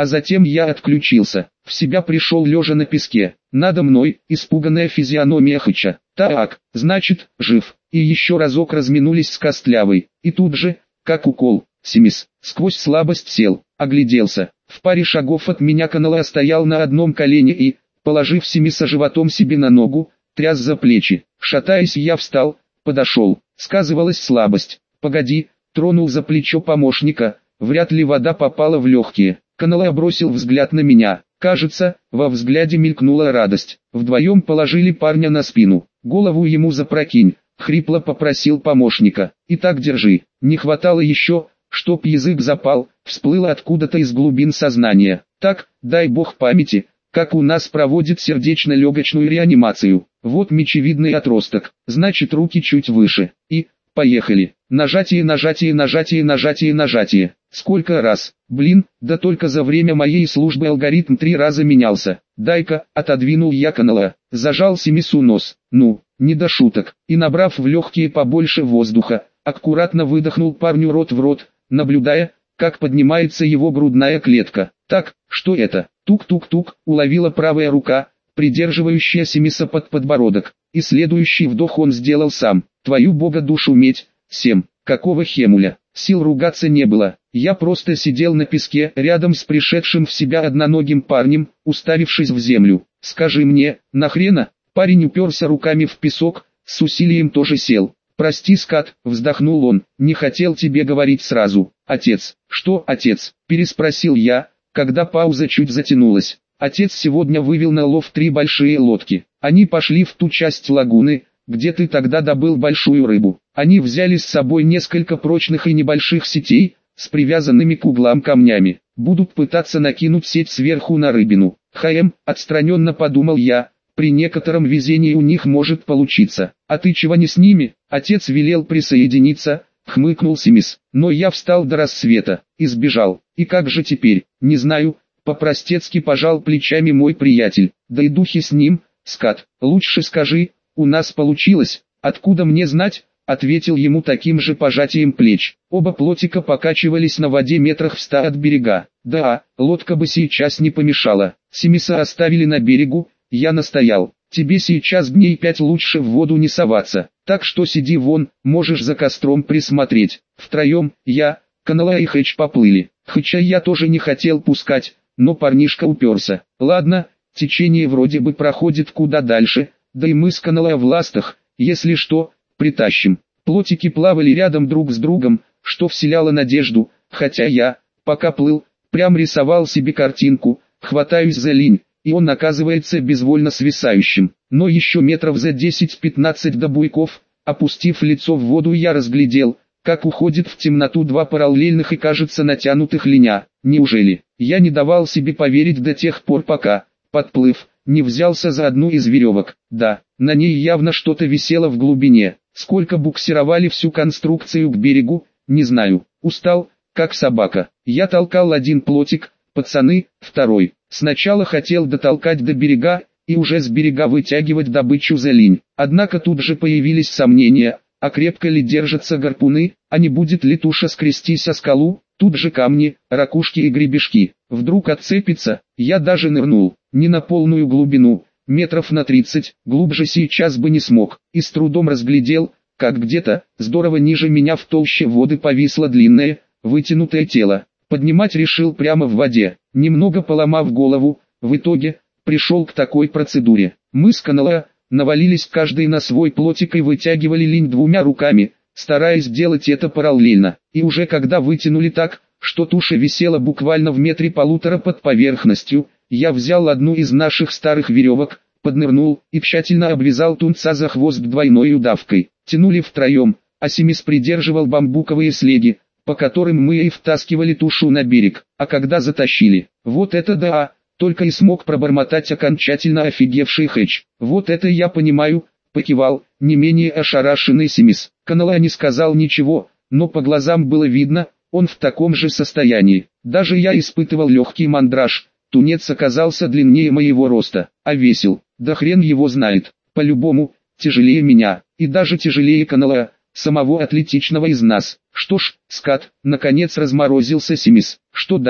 а затем я отключился. В себя пришел лежа на песке. Надо мной испуганная физиономия Хыча. Так, значит, жив. И еще разок разминулись с Костлявой. И тут же, как укол, Семис сквозь слабость сел, огляделся. В паре шагов от меня Канала стоял на одном колене и, положив Семиса животом себе на ногу, тряс за плечи. Шатаясь, я встал, подошел. Сказывалась слабость. «Погоди», тронул за плечо помощника, вряд ли вода попала в легкие. Канала бросил взгляд на меня. Кажется, во взгляде мелькнула радость. Вдвоем положили парня на спину. «Голову ему запрокинь», хрипло попросил помощника. «И так держи». Не хватало еще, чтоб язык запал, всплыло откуда-то из глубин сознания. Так, дай бог памяти, как у нас проводит сердечно-легочную реанимацию. Вот мечевидный отросток, значит руки чуть выше. И, поехали. Нажатие, нажатие, нажатие, нажатие, нажатие. Сколько раз? Блин, да только за время моей службы алгоритм 3 раза менялся. Дай-ка, отодвинул я Канала, зажал Семису нос. Ну, не до шуток. И набрав в легкие побольше воздуха, аккуратно выдохнул парню рот в рот, наблюдая, как поднимается его грудная клетка. Так, что это? Тук-тук-тук, уловила правая рука, придерживающая Семиса под подбородок. И следующий вдох он сделал сам. Твою бога душу медь, Сем, какого хемуля? Сил ругаться не было. Я просто сидел на песке, рядом с пришедшим в себя одноногим парнем, уставившись в землю. Скажи мне, нахрена? Парень уперся руками в песок, с усилием тоже сел. «Прости, скат», вздохнул он, — «не хотел тебе говорить сразу». «Отец». «Что, отец?» — переспросил я, когда пауза чуть затянулась. «Отец сегодня вывел на лов 3 большие лодки. Они пошли в ту часть лагуны, где ты тогда добыл большую рыбу. Они взяли с собой несколько прочных и небольших сетей, с привязанными к углам камнями. Будут пытаться накинуть сеть сверху на рыбину». Отстраненно подумал я, при некотором везении у них может получиться. «А ты чего не с ними?» Отец велел присоединиться, хмыкнул Семис. Но я встал до рассвета, и сбежал. И как же теперь? Не знаю, по-простецки пожал плечами мой приятель. Да и духи с ним, скат. Лучше скажи, у нас получилось. Откуда мне знать? Ответил ему таким же пожатием плеч. Оба плотика покачивались на воде метрах в 100 от берега. Да, лодка бы сейчас не помешала. Семиса оставили на берегу, я настоял. Тебе сейчас дней 5 лучше в воду не соваться. Так что сиди вон, можешь за костром присмотреть. Втроем, я, Канала и Хэч поплыли. Хыча я тоже не хотел пускать, но парнишка уперся. Ладно, течение вроде бы проходит куда дальше, да и мы с Канала в ластах, если что, притащим. Плотики плавали рядом друг с другом, что вселяло надежду, хотя я, пока плыл, прям рисовал себе картинку, хватаюсь за линь, и он оказывается безвольно свисающим. Но еще метров за 10-15 до буйков, опустив лицо в воду, я разглядел, как уходит в темноту 2 параллельных и кажется натянутых линя. Неужели? Я не давал себе поверить до тех пор, пока, подплыв, не взялся за одну из веревок. Да, на ней явно что-то висело в глубине. Сколько буксировали всю конструкцию к берегу, не знаю. Устал, как собака. Я толкал один плотик, пацаны, второй. Сначала хотел дотолкать до берега, и уже с берега вытягивать добычу за линь. Однако тут же появились сомнения, а крепко ли держатся гарпуны, а не будет ли туша скрестись о скалу. Тут же камни, ракушки и гребешки. Вдруг отцепится, я даже нырнул, не на полную глубину, метров на 30, глубже сейчас бы не смог, и с трудом разглядел, как где-то, здорово ниже меня в толще воды повисло длинное, вытянутое тело. Поднимать решил прямо в воде, немного поломав голову, в итоге, пришел к такой процедуре. Мы с Канала навалились каждый на свой плотик и вытягивали линь 2 руками, стараясь делать это параллельно. И уже когда вытянули так, что туша висела буквально в 1,5 под поверхностью, я взял одну из наших старых веревок, поднырнул и тщательно обвязал тунца за хвост двойной удавкой. Тянули втроем, а Семис придерживал бамбуковые слеги, по которым мы и втаскивали тушу на берег. А когда затащили, вот это да, только и смог пробормотать окончательно офигевший Хэч. Вот это я понимаю, покивал, не менее ошарашенный Семис. Канала не сказал ничего, но по глазам было видно, он в таком же состоянии. Даже я испытывал легкий мандраж, тунец оказался длиннее моего роста, а весил, да хрен его знает, по-любому, тяжелее меня, и даже тяжелее Канала, самого атлетичного из нас. Что ж, скат, наконец разморозился Семис. Что дальше?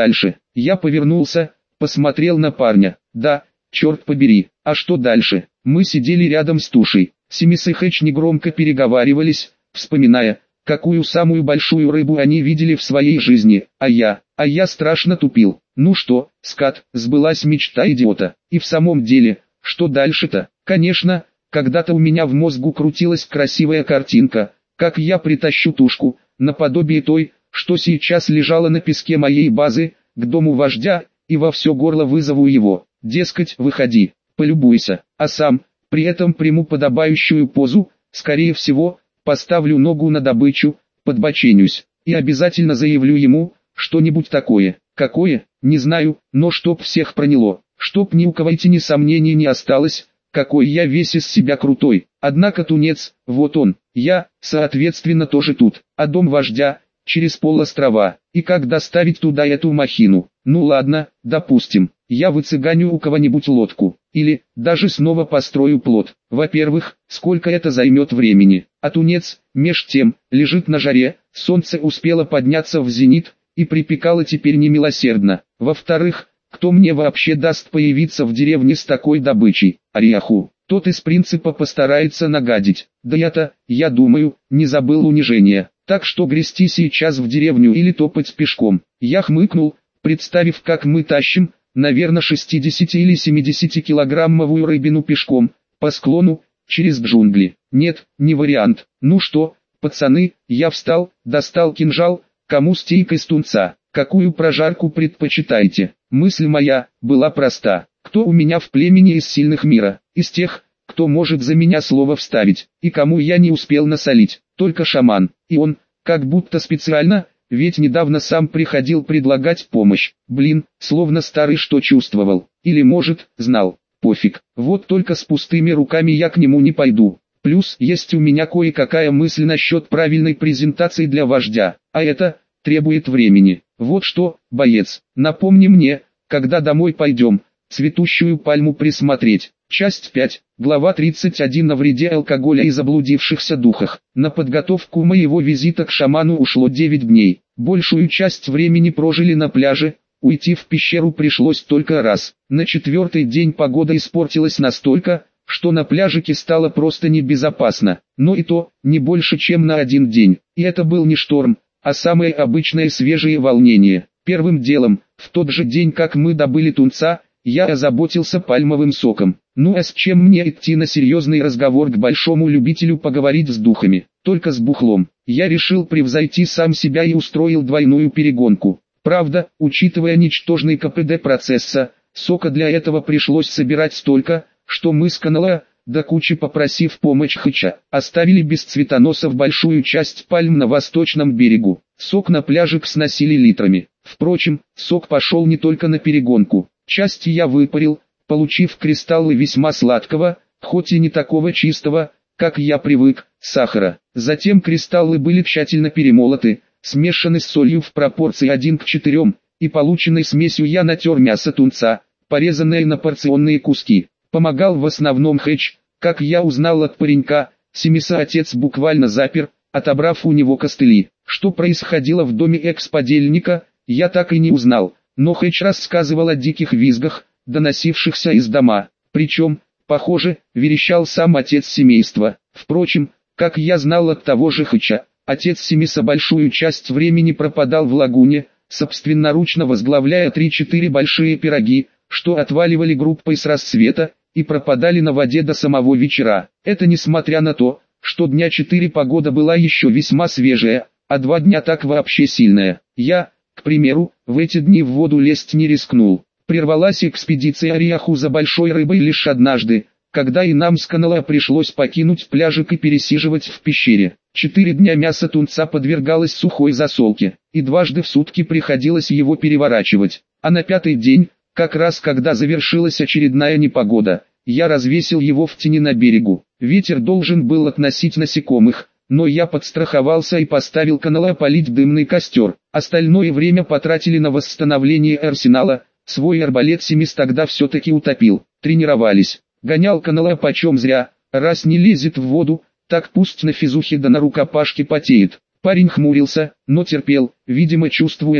Я повернулся, посмотрел на парня. Да, черт побери, а что дальше? Мы сидели рядом с тушей. Семис и Хэч негромко переговаривались, вспоминая, какую самую большую рыбу они видели в своей жизни, а я страшно тупил. Ну что, скат, сбылась мечта идиота. И в самом деле, что дальше-то? Конечно, когда-то у меня в мозгу крутилась красивая картинка, как я притащу тушку, наподобие той, что сейчас лежала на песке моей базы, к дому вождя, и во все горло вызову его, дескать, выходи, полюбуйся, а сам, при этом приму подобающую позу, скорее всего, поставлю ногу на добычу, подбоченюсь, и обязательно заявлю ему, что-нибудь такое. Какое, не знаю, но чтоб всех проняло, чтоб ни у кого ни сомнений не осталось, какой я весь из себя крутой. Однако тунец, вот он, я, соответственно тоже тут, а дом вождя, через полострова, и как доставить туда эту махину? Ну ладно, допустим, я выцыганю у кого-нибудь лодку, или, даже снова построю плот. Во-первых, сколько это займет времени, а тунец, меж тем, лежит на жаре, солнце успело подняться в зенит, и припекало теперь немилосердно. Во-вторых, кто мне вообще даст появиться в деревне с такой добычей? Ореху. Тот из принципа постарается нагадить. Да я думаю, не забыл унижения. Так что грести сейчас в деревню или топать пешком. Я хмыкнул, представив, как мы тащим, наверное, 60 или 70-килограммовую рыбину пешком, по склону, через джунгли. Нет, не вариант. Ну что, пацаны, я встал, достал кинжал, кому стейк из тунца, какую прожарку предпочитаете? Мысль моя была проста. Кто у меня в племени из сильных мира? Из тех, кто может за меня слово вставить, и кому я не успел насолить? Только шаман, и он, как будто специально, ведь недавно сам приходил предлагать помощь. Блин, словно старый что чувствовал, или может, знал. Пофиг, вот только с пустыми руками я к нему не пойду. Плюс есть у меня кое-какая мысль насчет правильной презентации для вождя, а это требует времени. Вот что, боец, напомни мне, когда домой пойдем, цветущую пальму присмотреть. Часть 5, глава 31 о вреде алкоголя и заблудившихся духах. На подготовку моего визита к шаману ушло 9 дней. Большую часть времени прожили на пляже, уйти в пещеру пришлось только раз. На 4-й день погода испортилась настолько, что на пляжике стало просто небезопасно. Но и то, не больше чем на 1 день. И это был не шторм, а самое обычное свежее волнение. Первым делом, в тот же день как мы добыли тунца, я озаботился пальмовым соком. Ну а с чем мне идти на серьезный разговор к большому любителю поговорить с духами? Только с бухлом. Я решил превзойти сам себя и устроил двойную перегонку. Правда, учитывая ничтожный КПД процесса, сока для этого пришлось собирать столько, что мы с Канала, до кучи попросив помощь Хыча, оставили без цветоносов большую часть пальм на восточном берегу. Сок на пляжик сносили литрами. Впрочем, сок пошел не только на перегонку. Часть я выпарил, получив кристаллы весьма сладкого, хоть и не такого чистого, как я привык, сахара. Затем кристаллы были тщательно перемолоты, смешаны с солью в пропорции 1 к 4, и полученной смесью я натер мясо тунца, порезанное на порционные куски. Помогал в основном Хэч, как я узнал от паренька, Семиса отец буквально запер, отобрав у него костыли. Что происходило в доме экс-подельника, я так и не узнал, но Хэч рассказывал о диких визгах, доносившихся из дома. Причем, похоже, верещал сам отец семейства. Впрочем, как я знал от того же Хыча, отец Семиса большую часть времени пропадал в лагуне, собственноручно возглавляя 3-4 большие пироги, что отваливали группой с рассвета, и пропадали на воде до самого вечера. Это несмотря на то, что дня 4 погода была еще весьма свежая, а 2 дня так вообще сильная. Я, к примеру, в эти дни в воду лезть не рискнул. Прервалась экспедиция Ореху за большой рыбой лишь однажды, когда и нам с Канала пришлось покинуть пляжик и пересиживать в пещере. 4 дня мясо тунца подвергалось сухой засолке, и дважды в сутки приходилось его переворачивать. А на 5-й день, как раз когда завершилась очередная непогода, я развесил его в тени на берегу. Ветер должен был относить насекомых, но я подстраховался и поставил Канала полить дымный костер. Остальное время потратили на восстановление арсенала, свой арбалет Семис тогда все-таки утопил. Тренировались. Гонял Канала почем зря, раз не лезет в воду, так пусть на физухе да на рукопашке потеет. Парень хмурился, но терпел, видимо чувствуя вину.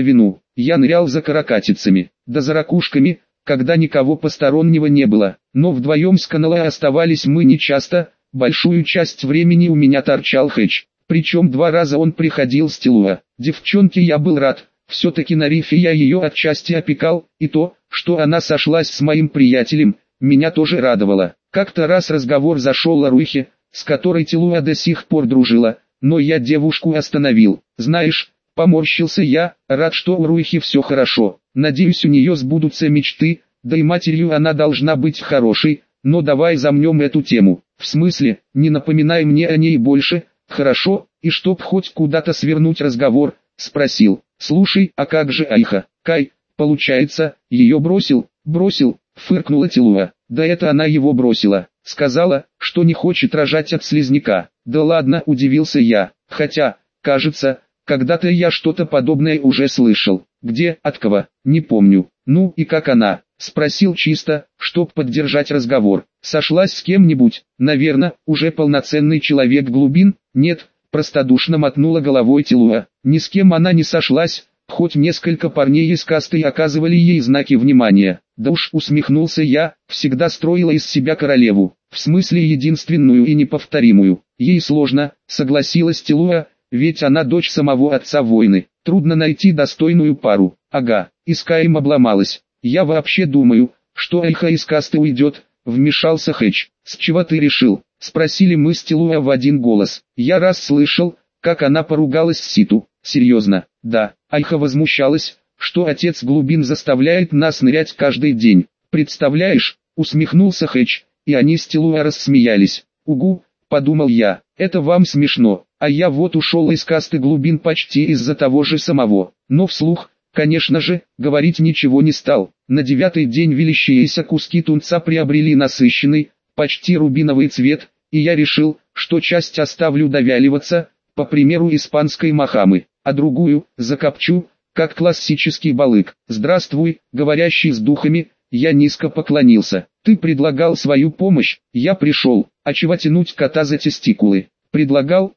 Я нырял за каракатицами, да за ракушками, когда никого постороннего не было, но вдвоем с Каналой оставались мы нечасто, большую часть времени у меня торчал Хэч, причем 2 раза он приходил с Тилуа. Девчонке я был рад, все-таки на рифе я ее отчасти опекал, и то, что она сошлась с моим приятелем, меня тоже радовало. Как-то раз разговор зашел о Руихе, с которой Тилуа до сих пор дружила, но я девушку остановил. Знаешь, поморщился я, рад, что у Руихи все хорошо, надеюсь, у нее сбудутся мечты, да и матерью она должна быть хорошей, но давай замнем эту тему. В смысле, не напоминай мне о ней больше, хорошо, и чтоб хоть куда-то свернуть разговор, спросил. Слушай, а как же Айха? Кай, получается, ее бросил, фыркнула Тилуа. Да это она его бросила, сказала, что не хочет рожать от слизняка. Да ладно, удивился я, хотя, кажется, когда-то я что-то подобное уже слышал. Где, от кого, не помню. Ну и как она? Спросил чисто, чтоб поддержать разговор. Сошлась с кем-нибудь? Наверно, уже полноценный человек глубин? Нет, простодушно мотнула головой Тилуа. Ни с кем она не сошлась, хоть несколько парней из касты оказывали ей знаки внимания. Да уж, усмехнулся я, всегда строила из себя королеву, в смысле единственную и неповторимую. Ей сложно, согласилась Тилуа, ведь она дочь самого отца войны. Трудно найти достойную пару. Ага, и с Каем обломалась. Я вообще думаю, что Айха из касты уйдет, вмешался Хэч. С чего ты решил? Спросили мы с Тилуа в один голос. Я раз слышал, как она поругалась с Ситу. Серьезно? Да. Айха возмущалась, что отец глубин заставляет нас нырять каждый день. Представляешь? Усмехнулся Хэч, и они с Тилуа рассмеялись. Угу, подумал я, это вам смешно, а я вот ушел из касты глубин почти из-за того же самого. Но вслух, конечно же, говорить ничего не стал. На 9-й день величайшие куски тунца приобрели насыщенный, почти рубиновый цвет, и я решил, что часть оставлю довяливаться, по примеру испанской махамы, а другую закопчу, как классический балык. «Здравствуй, говорящий с духами», я низко поклонился. «Ты предлагал свою помощь, я пришел, а чего тянуть кота за тестикулы?» «Предлагал.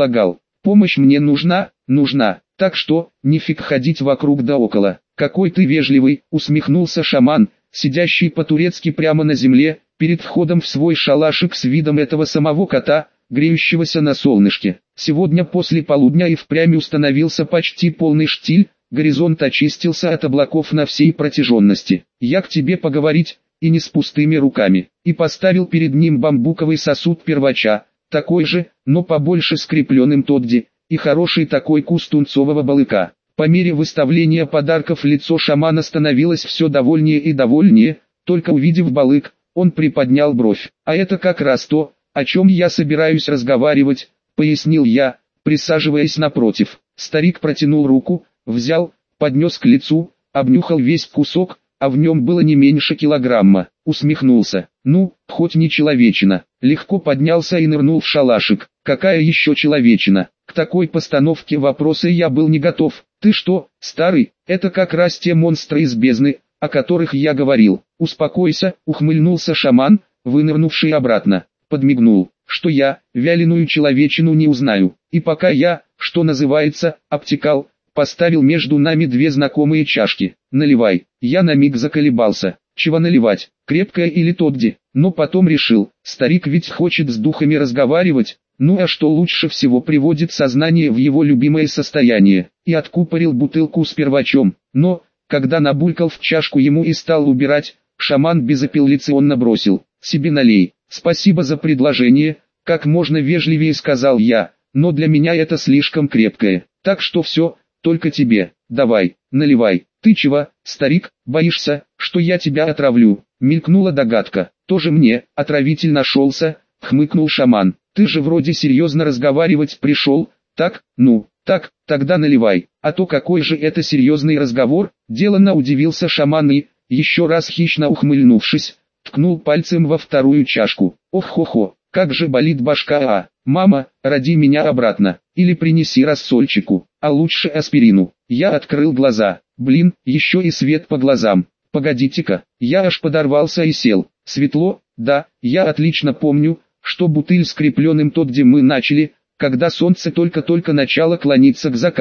Помощь мне нужна, так что, нифиг ходить вокруг да около». «Какой ты вежливый», усмехнулся шаман, сидящий по-турецки прямо на земле, перед входом в свой шалашик с видом этого самого кота, греющегося на солнышке. Сегодня после полудня и впрямь установился почти полный штиль, горизонт очистился от облаков на всей протяженности. «Я к тебе поговорить, и не с пустыми руками», и поставил перед ним бамбуковый сосуд первача, такой же, но побольше скрепленным тодди, и хороший такой куст тунцового балыка. По мере выставления подарков лицо шамана становилось все довольнее и довольнее, только увидев балык, он приподнял бровь. «А это как раз то, о чем я собираюсь разговаривать», пояснил я, присаживаясь напротив. Старик протянул руку, взял, поднес к лицу, обнюхал весь кусок, а в нем было не меньше килограмма, усмехнулся. «Ну, хоть не человечина», легко поднялся и нырнул в шалашик. «Какая еще человечина?» К такой постановке вопроса я был не готов. «Ты что, старый, это как раз те монстры из бездны, о которых я говорил». «Успокойся», ухмыльнулся шаман, вынырнувший обратно. Подмигнул, что я, вяленую человечину не узнаю. И пока я, что называется, обтекал, поставил между нами 2 знакомые чашки. «Наливай». Я на миг заколебался. Чего наливать, крепкое или тодди? Но потом решил, старик ведь хочет с духами разговаривать, ну а что лучше всего приводит сознание в его любимое состояние. И откупорил бутылку с первачом. Но, когда набулькал в чашку ему и стал убирать, шаман безапелляционно бросил: «Себе налей». «Спасибо за предложение», как можно вежливее сказал я, но для меня это слишком крепкое. Так что все, только тебе. Давай, наливай. «Ты чего, старик, боишься, что я тебя отравлю?» Мелькнула догадка. «Тоже мне, отравитель нашелся», хмыкнул шаман. «Ты же вроде серьезно разговаривать пришел, так? Ну, так, тогда наливай. А то какой же это серьезный разговор?» Деланно удивился шаман и, еще раз хищно ухмыльнувшись, ткнул пальцем во вторую чашку. «Ох-хо-хо, как же болит башка, мама, роди меня обратно, или принеси рассольчику, а лучше аспирину». Я открыл глаза. Блин, еще и свет по глазам. Погодите-ка, я аж подорвался и сел. Светло, да, я отлично помню, что бутыль с крепленным тодди мы начали, когда солнце только-только начало клониться к закату.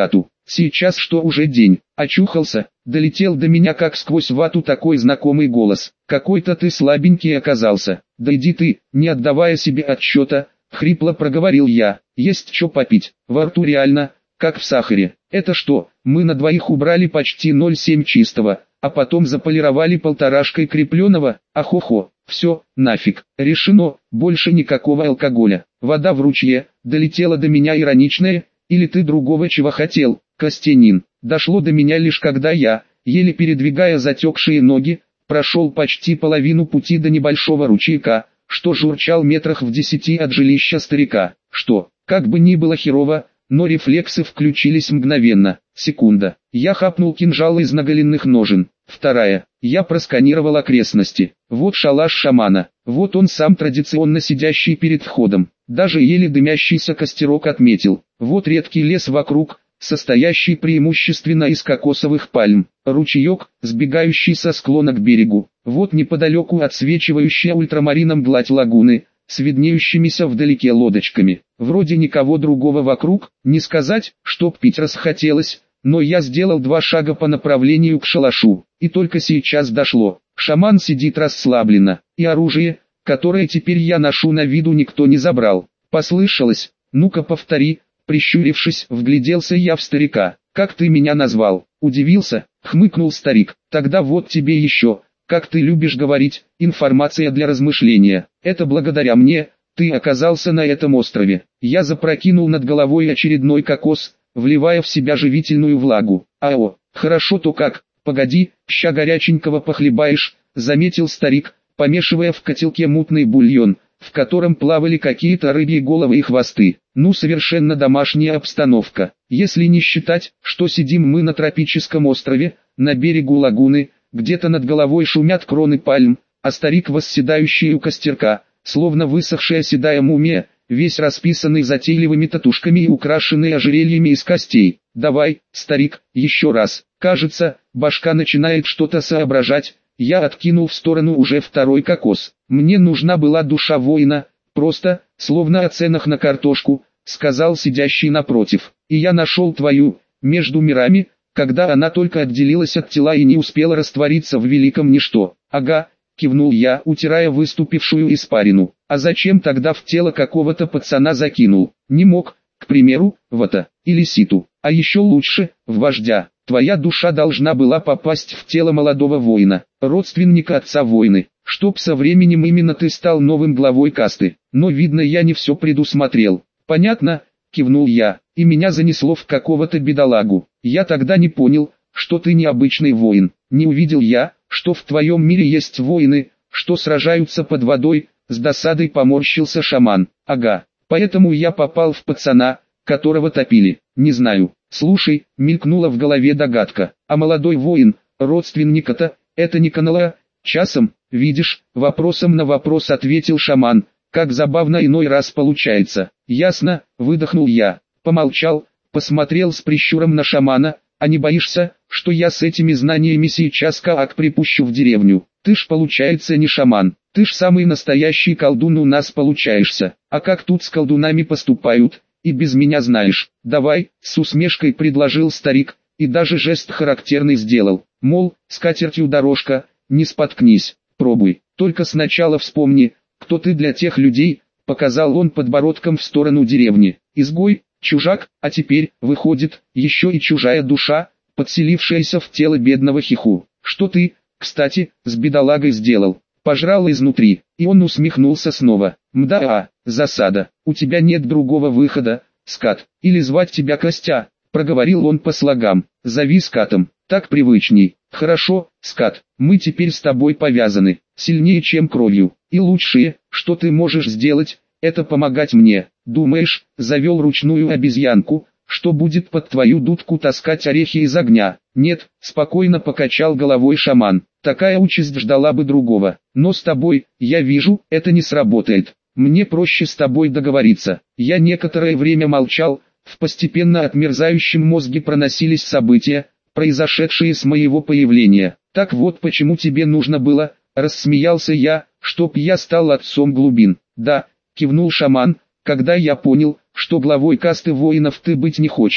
Сейчас что уже день? Очухался, долетел до меня как сквозь вату такой знакомый голос. Какой-то ты слабенький оказался. Да иди ты, не отдавая себе отчета, хрипло проговорил я. Есть что попить, во рту реально, как в сахаре. Это что, мы на двоих убрали почти 0,7 чистого, а потом заполировали полторашкой крепленого? Ахохо, все, нафиг, решено, больше никакого алкоголя. Вода в ручье, долетела до меня ироничная, или ты другого чего хотел, Костянин. Дошло до меня лишь когда я, еле передвигая затекшие ноги, прошел почти половину пути до небольшого ручейка, что журчал метрах в 10 от жилища старика. Что, как бы ни было херово, но рефлексы включились мгновенно. Секунда. Я хапнул кинжал из наголенных ножен. Вторая. Я просканировал окрестности. Вот шалаш шамана. Вот он сам традиционно сидящий перед входом. Даже еле дымящийся костерок отметил. Вот редкий лес вокруг, состоящий преимущественно из кокосовых пальм. Ручеек, сбегающий со склона к берегу. Вот неподалеку отсвечивающая ультрамарином гладь лагуны, с виднеющимися вдалеке лодочками. Вроде никого другого вокруг, не сказать, чтоб пить расхотелось, но я сделал 2 шага по направлению к шалашу, и только сейчас дошло. Шаман сидит расслабленно, и оружие, которое теперь я ношу на виду, никто не забрал. Послышалось, ну-ка повтори, прищурившись, вгляделся я в старика. Как ты меня назвал? Удивился, хмыкнул старик. Тогда вот тебе еще, как ты любишь говорить, информация для размышления. Это благодаря мне, ты оказался на этом острове. Я запрокинул над головой очередной кокос, вливая в себя живительную влагу. Ао, хорошо то как, погоди, ща горяченького похлебаешь, заметил старик, помешивая в котелке мутный бульон, в котором плавали какие-то рыбьи головы и хвосты. Ну, совершенно домашняя обстановка, если не считать, что сидим мы на тропическом острове, на берегу лагуны, где-то над головой шумят кроны пальм, а старик, восседающий у костерка, словно высохшая седая мумия, весь расписанный затейливыми татушками и украшенный ожерельями из костей. Давай, старик, еще раз. Кажется, башка начинает что-то соображать. Я откинул в сторону уже второй кокос. Мне нужна была душа воина, просто, словно оценок на картошку, сказал сидящий напротив. И я нашел твою, между мирами, когда она только отделилась от тела и не успела раствориться в великом ничто. Ага, кивнул я, утирая выступившую испарину. А зачем тогда в тело какого-то пацана закинул? Не мог, к примеру, в это, или ситу, а еще лучше, в вождя. Твоя душа должна была попасть в тело молодого воина, родственника отца воины, чтоб со временем именно ты стал новым главой касты. Но видно, я не все предусмотрел. Понятно, кивнул я, и меня занесло в какого-то бедолагу. Я тогда не понял, что ты необычный воин. Не увидел я, что в твоем мире есть воины, что сражаются под водой. С досадой поморщился шаман. Ага, поэтому я попал в пацана, которого топили. Не знаю. Слушай, мелькнула в голове догадка. А молодой воин, родственника-то, это не канала? Часом, видишь, вопросом на вопрос ответил шаман. Как забавно иной раз получается. Ясно, выдохнул я. Помолчал, посмотрел с прищуром на шамана. А не боишься, что я с этими знаниями сейчас как припущу в деревню? Ты ж получается не шаман. Ты ж самый настоящий колдун у нас получаешься. А как тут с колдунами поступают, и без меня знаешь. Давай, с усмешкой предложил старик, и даже жест характерный сделал. Мол, скатертью дорожка, не споткнись, пробуй. Только сначала вспомни, кто ты для тех людей, показал он подбородком в сторону деревни. Изгой, чужак, а теперь, выходит, еще и чужая душа, подселившаяся в тело бедного хиху. Что ты, кстати, с бедолагой сделал? Пожрал изнутри, и он усмехнулся снова. Мда, засада, у тебя нет другого выхода, скат, или звать тебя Костя, проговорил он по слогам. Зови скатом, так привычней. Хорошо, скат, мы теперь с тобой повязаны, сильнее чем кровью, и лучшее, что ты можешь сделать, это помогать мне. Думаешь, завел ручную обезьянку, что будет под твою дудку таскать орехи из огня? Нет, спокойно покачал головой шаман. Такая участь ждала бы другого. Но с тобой, я вижу, это не сработает. Мне проще с тобой договориться. Я некоторое время молчал, в постепенно отмерзающем мозге проносились события, произошедшие с моего появления. Так вот почему тебе нужно было, рассмеялся я, чтоб я стал отцом глубин. Да, кивнул шаман, когда я понял, что главой касты воинов ты быть не хочешь,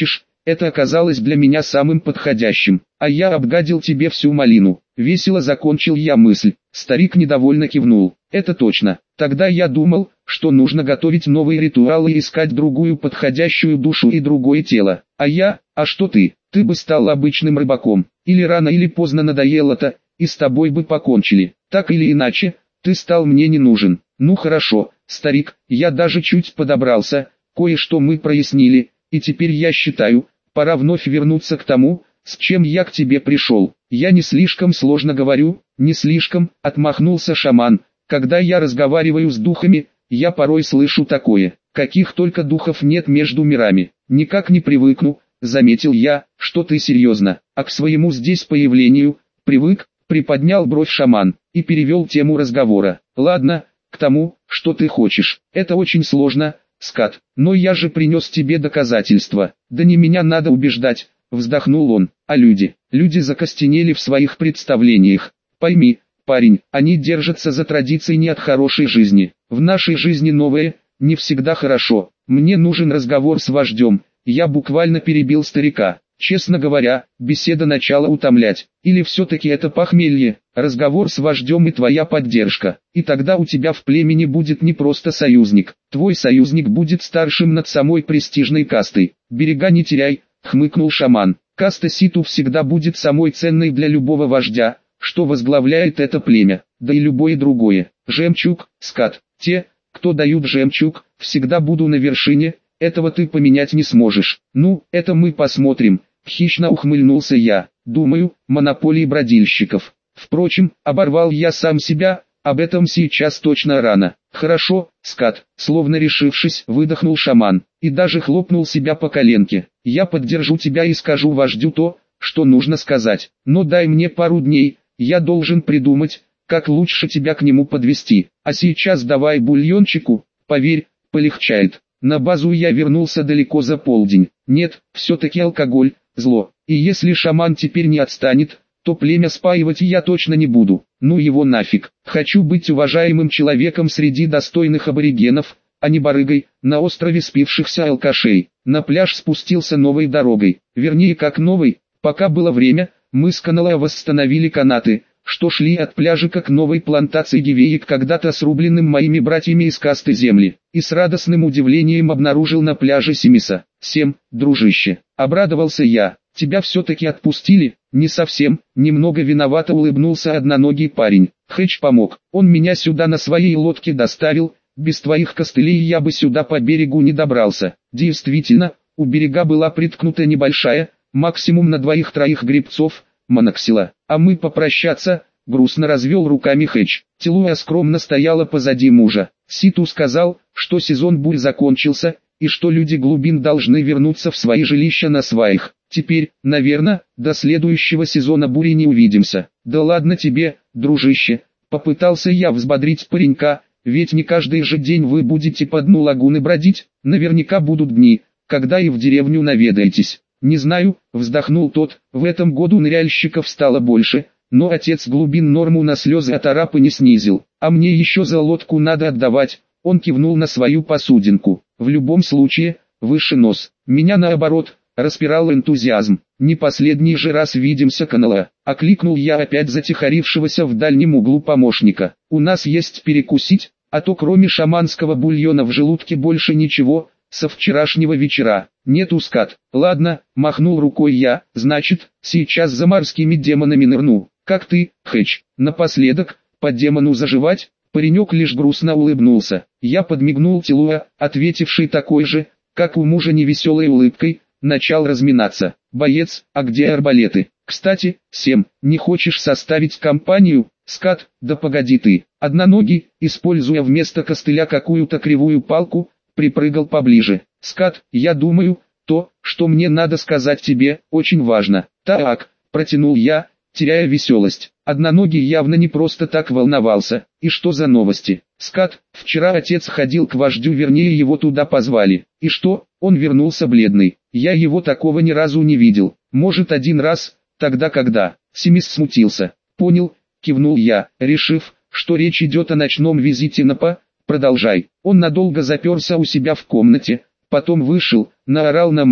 это оказалось для меня самым подходящим, а я обгадил тебе всю малину. Весело закончил я мысль. Старик недовольно кивнул. Это точно. Тогда я думал, что нужно готовить новые ритуалы и искать другую подходящую душу и другое тело. А что ты? Ты бы стал обычным рыбаком. Или рано или поздно надоело-то, и с тобой бы покончили. Так или иначе, ты стал мне не нужен. Ну хорошо, старик, я даже чуть подобрался, кое-что мы прояснили, и теперь я считаю, пора вновь вернуться к тому, с чем я к тебе пришел. Я не слишком сложно говорю, не слишком, отмахнулся шаман. Когда я разговариваю с духами, я порой слышу такое, каких только духов нет между мирами. Никак не привыкну, заметил я, что ты серьезно, а к своему здесь появлению, привык, приподнял бровь шаман, и перевел тему разговора. Ладно, к тому, что ты хочешь, это очень сложно, скат, но я же принес тебе доказательства. Да не меня надо убеждать, вздохнул он, а люди закостенели в своих представлениях. Пойми, парень, они держатся за традиции не от хорошей жизни. В нашей жизни новое, не всегда хорошо. Мне нужен разговор с вождем. Я буквально перебил старика. Честно говоря, беседа начала утомлять. Или все-таки это похмелье, разговор с вождем и твоя поддержка. И тогда у тебя в племени будет не просто союзник. Твой союзник будет старшим над самой престижной кастой. Берега не теряй, хмыкнул шаман. Каста Ситу всегда будет самой ценной для любого вождя, что возглавляет это племя, да и любое другое. Жемчуг, скат, те, кто дают жемчуг, всегда буду на вершине, этого ты поменять не сможешь. Ну, это мы посмотрим, хищно ухмыльнулся я. Думаю, монополии бродильщиков. Впрочем, оборвал я сам себя, об этом сейчас точно рано. Хорошо, скат, словно решившись, выдохнул шаман, и даже хлопнул себя по коленке. Я поддержу тебя и скажу вождю то, что нужно сказать, но дай мне пару дней, я должен придумать, как лучше тебя к нему подвести. А сейчас давай бульончику, поверь, полегчает. На базу я вернулся далеко за полдень. Нет, все-таки алкоголь, зло. И если шаман теперь не отстанет, то племя спаивать я точно не буду. Ну его нафиг. Хочу быть уважаемым человеком среди достойных аборигенов, а не барыгой, на острове спившихся алкашей. На пляж спустился новой дорогой. Вернее как новой, пока было время, мы с Канала восстановили канаты, что шли от пляжика к новой плантации гивеек, когда-то срубленным моими братьями из касты земли, и с радостным удивлением обнаружил на пляже Семиса. «Сем, дружище», — обрадовался я, — «тебя все-таки отпустили?» «Не совсем», — немного виновато улыбнулся одноногий парень. «Хэч помог, он меня сюда на своей лодке доставил, без твоих костылей я бы сюда по берегу не добрался». Действительно, у берега была приткнута небольшая, максимум на 2-3 гребцов, моноксила. А мы попрощаться, грустно развел руками Хэч. Тилуя скромно стояла позади мужа. Ситу сказал, что сезон бурь закончился, и что люди глубин должны вернуться в свои жилища на сваях. Теперь, наверное, до следующего сезона бури не увидимся. Да ладно тебе, дружище, попытался я взбодрить паренька, ведь не каждый же день вы будете по дну лагуны бродить, наверняка будут дни, когда и в деревню наведаетесь. «Не знаю», — вздохнул тот, — «в этом году ныряльщиков стало больше, но отец глубин норму на слезы от арапы не снизил, а мне еще за лодку надо отдавать». Он кивнул на свою посудинку. «В любом случае, выше нос». Меня наоборот, распирал энтузиазм. «Не последний же раз видимся, Канала», — окликнул я опять затихарившегося в дальнем углу помощника. «У нас есть перекусить, а то кроме шаманского бульона в желудке больше ничего, со вчерашнего вечера». «Нет, скат». «Ладно», — махнул рукой я, — «значит, сейчас за морскими демонами нырну». «Как ты, Хэч?» Напоследок, по демону заживать? Паренек лишь грустно улыбнулся. Я подмигнул Тилуа, ответивший такой же, как у мужа невеселой улыбкой, начал разминаться. «Боец, а где арбалеты? Кстати, Сем, не хочешь составить компанию?» «Скат, да погоди ты». Одноногий, используя вместо костыля какую-то кривую палку, припрыгал поближе. «Скат, я думаю, то, что мне надо сказать тебе, очень важно». «Так», — протянул я, теряя веселость. Одноногий явно не просто так волновался. «И что за новости?» «Скат, вчера отец ходил к вождю, вернее его туда позвали». «И что?» Он вернулся бледный. «Я его такого ни разу не видел. Может, один раз, тогда когда?» Семис смутился. «Понял», — кивнул я, решив, что речь идет о ночном визите на «Продолжай». Он надолго заперся у себя в комнате, потом вышел, наорал на маму.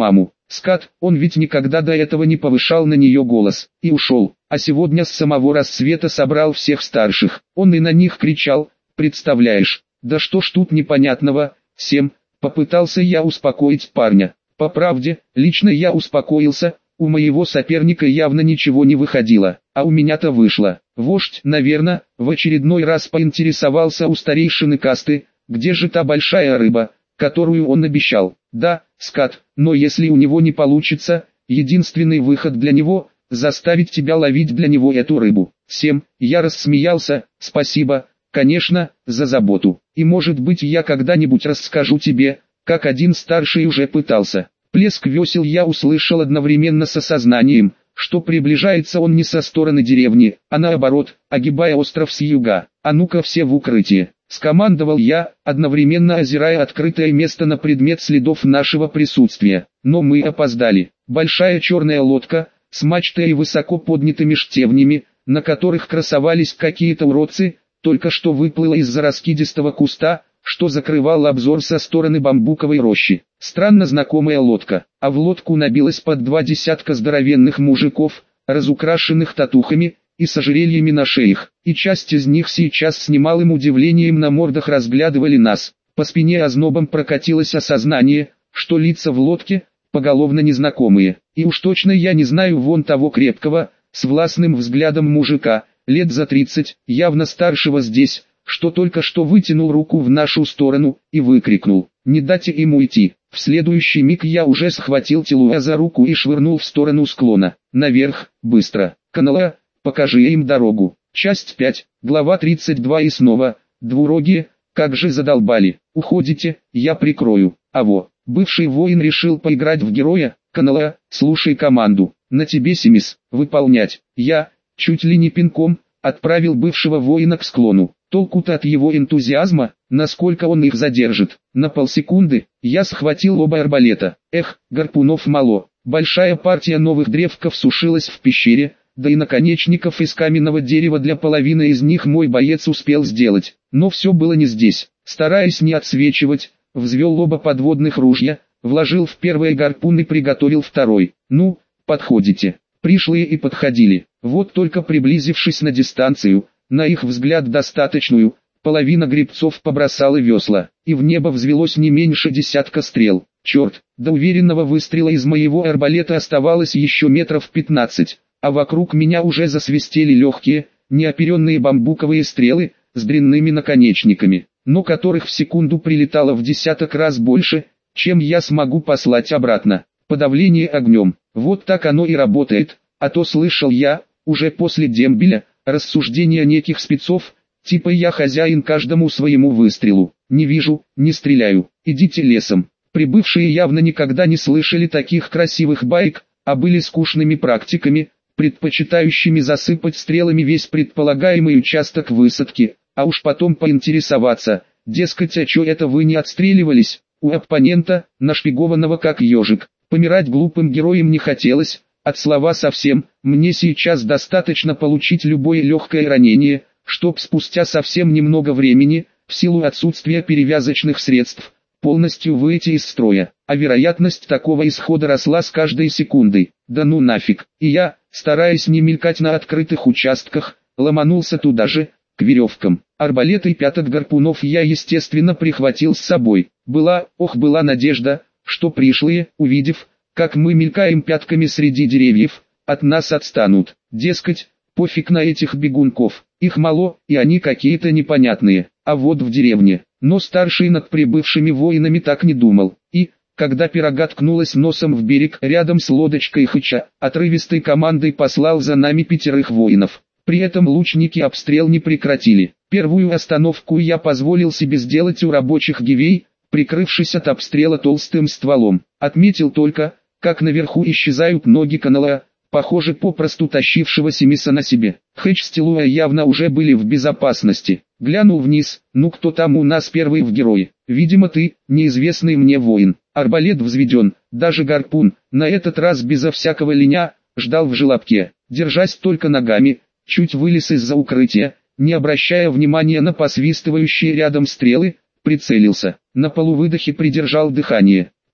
Скат, он ведь никогда до этого не повышал на нее голос, и ушел, а сегодня с самого рассвета собрал всех старших, он и на них кричал, представляешь, да что ж тут непонятного, попытался я успокоить парня, по правде, лично я успокоился, у моего соперника явно ничего не выходило, а у меня-то вышло. Вождь, наверное, в очередной раз поинтересовался у старейшины касты, где же та большая рыба, которую он обещал. Да, скат, но если у него не получится, единственный выход для него – заставить тебя ловить для него эту рыбу. Я рассмеялся, спасибо, конечно, за заботу. И может быть я когда-нибудь расскажу тебе, как один старший уже пытался. Плеск весел я услышал одновременно с осознанием, что приближается он не со стороны деревни, а наоборот, огибая остров с юга. А ну-ка все в укрытие, скомандовал я, одновременно озирая открытое место на предмет следов нашего присутствия. Но мы опоздали. Большая черная лодка, с мачтой и высоко поднятыми штевнями, на которых красовались какие-то уродцы, только что выплыла из-за раскидистого куста, что закрывал обзор со стороны бамбуковой рощи. Странно знакомая лодка, а в лодку набилось под 2 десятка здоровенных мужиков, разукрашенных татухами и с ожерельями на шеях, и часть из них сейчас с немалым удивлением на мордах разглядывали нас. По спине ознобом прокатилось осознание, что лица в лодке поголовно незнакомые, и уж точно я не знаю вон того крепкого, с властным взглядом мужика, лет за 30, явно старшего здесь, что только что вытянул руку в нашу сторону и выкрикнул: «Не дайте им уйти!». В следующий миг я уже схватил Тилуа за руку и швырнул в сторону склона. «Наверх, быстро! Канала, покажи им дорогу!». Часть 5, глава 32 и снова, двурогие, как же задолбали. «Уходите, я прикрою». Бывший воин решил поиграть в героя. «Канала, слушай команду, на тебе Семис, выполнять». Я, чуть ли не пинком, отправил бывшего воина к склону. Толку-то от его энтузиазма, насколько он их задержит. На полсекунды я схватил оба арбалета. Гарпунов мало. Большая партия новых древков сушилась в пещере, да и наконечников из каменного дерева для половины из них мой боец успел сделать. Но все было не здесь. Стараясь не отсвечивать, взвел оба подводных ружья, вложил в первый гарпун и приготовил второй. «Ну, подходите». Пришлые и подходили. Вот только приблизившись на дистанцию, на их взгляд достаточную, половина гребцов побросала весла, и в небо взвелось не меньше десятка стрел. Черт, до уверенного выстрела из моего арбалета оставалось еще метров 15, а вокруг меня уже засвистели легкие, неоперенные бамбуковые стрелы, с дрянными наконечниками, но которых в секунду прилетало в десяток раз больше, чем я смогу послать обратно. Подавление огнем, вот так оно и работает, а то слышал я, уже после дембеля, рассуждения неких спецов, типа я хозяин каждому своему выстрелу. Не вижу, не стреляю, идите лесом. Прибывшие явно никогда не слышали таких красивых баек, а были скучными практиками, предпочитающими засыпать стрелами весь предполагаемый участок высадки, а уж потом поинтересоваться, дескать, а чё это вы не отстреливались, у оппонента, нашпигованного как ежик. Помирать глупым героем не хотелось, от слова совсем, мне сейчас достаточно получить любое легкое ранение, чтоб спустя совсем немного времени, в силу отсутствия перевязочных средств, полностью выйти из строя, а вероятность такого исхода росла с каждой секундой. Да ну нафиг, и я, стараясь не мелькать на открытых участках, ломанулся туда же, к веревкам. Арбалет и пяток гарпунов я естественно прихватил с собой. Была надежда, что пришлые, увидев, как мы мелькаем пятками среди деревьев, от нас отстанут. Дескать, пофиг на этих бегунков, их мало, и они какие-то непонятные. А вот в деревне, но старший над прибывшими воинами так не думал. И, когда пирога ткнулась носом в берег рядом с лодочкой Хыча, отрывистой командой послал за нами 5 воинов. При этом лучники обстрел не прекратили. Первую остановку я позволил себе сделать у рабочих гивей, прикрывшись от обстрела толстым стволом. Отметил только, как наверху исчезают ноги канала, похоже попросту тащившего Семиса на себе. Хэч с Тилуа явно уже были в безопасности. Глянул вниз, ну кто там у нас первый в герое? Видимо ты, неизвестный мне воин. Арбалет взведен, даже гарпун, на этот раз безо всякого леня, ждал в желобке. Держась только ногами, чуть вылез из-за укрытия, не обращая внимания на посвистывающие рядом стрелы, прицелился. На полувыдохе придержал дыхание. Пам!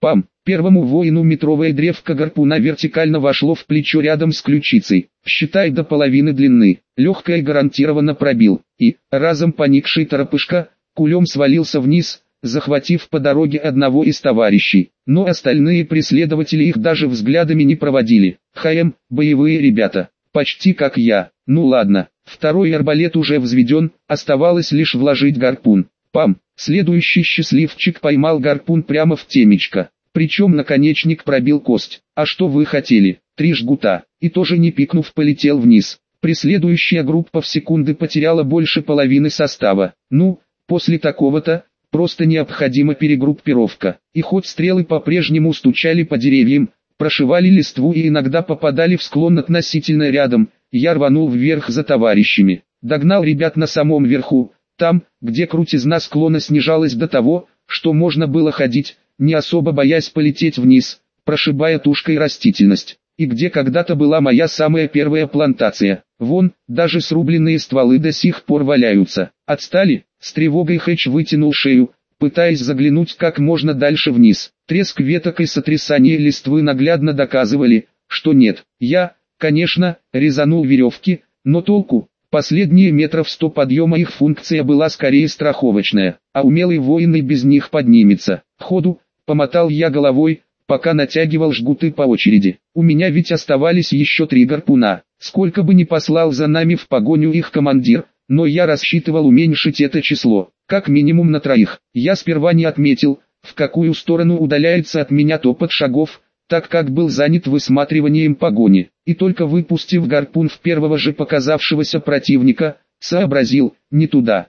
Первому воину метровая древко гарпуна вертикально вошло в плечо рядом с ключицей, считай до половины длины. Легкое гарантированно пробил, и, разом поникший торопышка, кулем свалился вниз, захватив по дороге одного из товарищей. Но остальные преследователи их даже взглядами не проводили. Боевые ребята, почти как я. Ну ладно, второй арбалет уже взведен, оставалось лишь вложить гарпун. Пам! Следующий счастливчик поймал гарпун прямо в темечко. Причем наконечник пробил кость. А что вы хотели? 3 жгута. И тоже не пикнув полетел вниз. Преследующая группа в секунды потеряла больше половины состава. Ну, после такого-то, просто необходима перегруппировка. И хоть стрелы по-прежнему стучали по деревьям, прошивали листву и иногда попадали в склон относительно рядом, я рванул вверх за товарищами. Догнал ребят на самом верху, там, где крутизна склона снижалась до того, что можно было ходить, не особо боясь полететь вниз, прошибая тушкой растительность. И где когда-то была моя самая первая плантация. Вон, даже срубленные стволы до сих пор валяются. Отстали? С тревогой Хэтч вытянул шею, пытаясь заглянуть как можно дальше вниз. Треск веток и сотрясание листвы наглядно доказывали, что нет. Я, конечно, резанул веревки, но толку? Последние метров 100 подъема их функция была скорее страховочная, а умелый воин и без них поднимется. Ходу, помотал я головой, пока натягивал жгуты по очереди. У меня ведь оставались еще 3 гарпуна. Сколько бы ни послал за нами в погоню их командир, но я рассчитывал уменьшить это число, как минимум на 3. Я сперва не отметил, в какую сторону удаляется от меня топот шагов, так как был занят высматриванием погони, и только выпустив гарпун в первого же показавшегося противника, сообразил, не туда,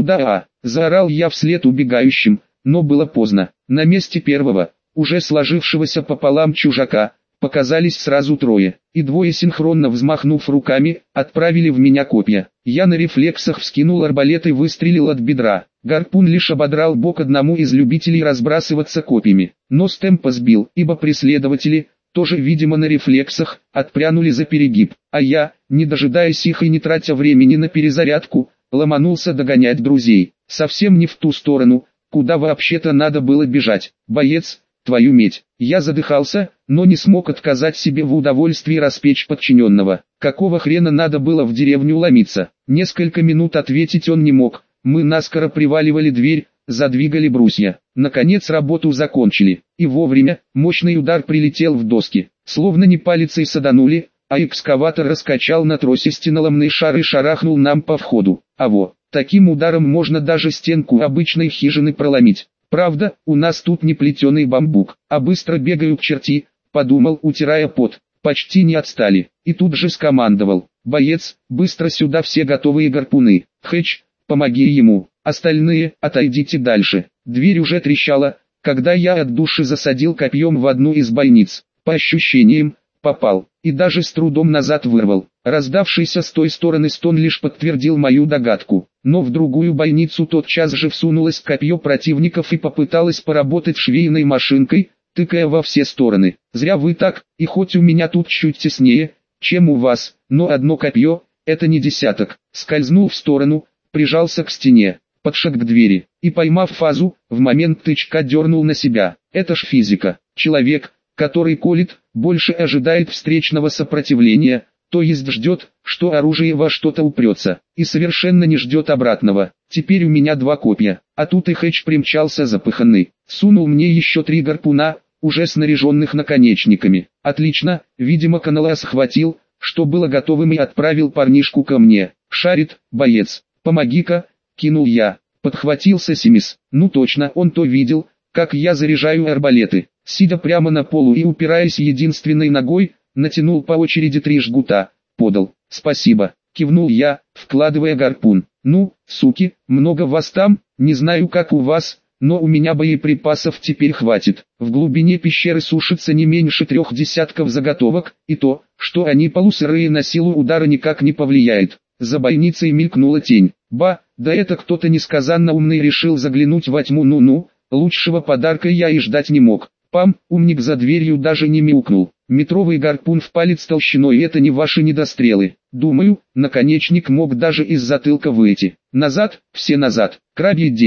заорал я вслед убегающим, но было поздно. На месте первого, уже сложившегося пополам чужака, показались сразу 3, и 2 синхронно взмахнув руками, отправили в меня копья. Я на рефлексах вскинул арбалет и выстрелил от бедра. Гарпун лишь ободрал бок одному из любителей разбрасываться копьями, но с темпа сбил, ибо преследователи, тоже видимо на рефлексах, отпрянули за перегиб, а я, не дожидаясь их и не тратя времени на перезарядку, ломанулся догонять друзей, совсем не в ту сторону, куда вообще-то надо было бежать. Боец, твою медь, я задыхался, но не смог отказать себе в удовольствии распечь подчиненного. Какого хрена надо было в деревню ломиться? Несколько минут ответить он не мог. Мы наскоро приваливали дверь, задвигали брусья. Наконец работу закончили. И вовремя, мощный удар прилетел в доски. Словно не палицей саданули, а экскаватор раскачал на тросе стеноломный шар и шарахнул нам по входу. Таким ударом можно даже стенку обычной хижины проломить. Правда, у нас тут не плетеный бамбук, а быстро бегают черти, подумал, утирая пот. Почти не отстали. И тут же скомандовал: боец, быстро сюда все готовые гарпуны. Хэтч, помоги ему. Остальные, отойдите дальше. Дверь уже трещала, когда я от души засадил копьем в одну из бойниц. По ощущениям, попал, и даже с трудом назад вырвал. Раздавшийся с той стороны стон лишь подтвердил мою догадку. Но в другую бойницу тотчас же всунулось копье противников и попыталось поработать швейной машинкой, тыкая во все стороны. Зря вы так, и хоть у меня тут чуть теснее, чем у вас, но одно копье, это не десяток. Скользнул в сторону, прижался к стене, подшаг к двери, и поймав фазу, в момент тычка дернул на себя. Это ж физика. Человек, который колет, больше ожидает встречного сопротивления, то есть ждет, что оружие во что-то упрется, и совершенно не ждет обратного. Теперь у меня 2 копья, а тут и Хэтч примчался запыханный. Сунул мне еще 3 гарпуна, уже снаряженных наконечниками. Отлично, видимо канала схватил, что было готовым, и отправил парнишку ко мне. Шарит, боец, помоги-ка, кинул я. Подхватился Семис. Ну точно, он то видел, как я заряжаю арбалеты. Сидя прямо на полу и упираясь единственной ногой, натянул по очереди 3 жгута, подал. Спасибо, кивнул я, вкладывая гарпун. Ну, суки, много вас там, не знаю как у вас, но у меня боеприпасов теперь хватит. В глубине пещеры сушится не меньше 3 десятков заготовок, и то, что они полусырые, на силу удара никак не повлияет. За бойницей мелькнула тень. Да это кто-то несказанно умный решил заглянуть во тьму. Ну, лучшего подарка я и ждать не мог. Пам, умник за дверью даже не мяукнул. Метровый гарпун в палец толщиной — это не ваши недострелы. Думаю, наконечник мог даже из затылка выйти. Назад, все назад, крабьи дети.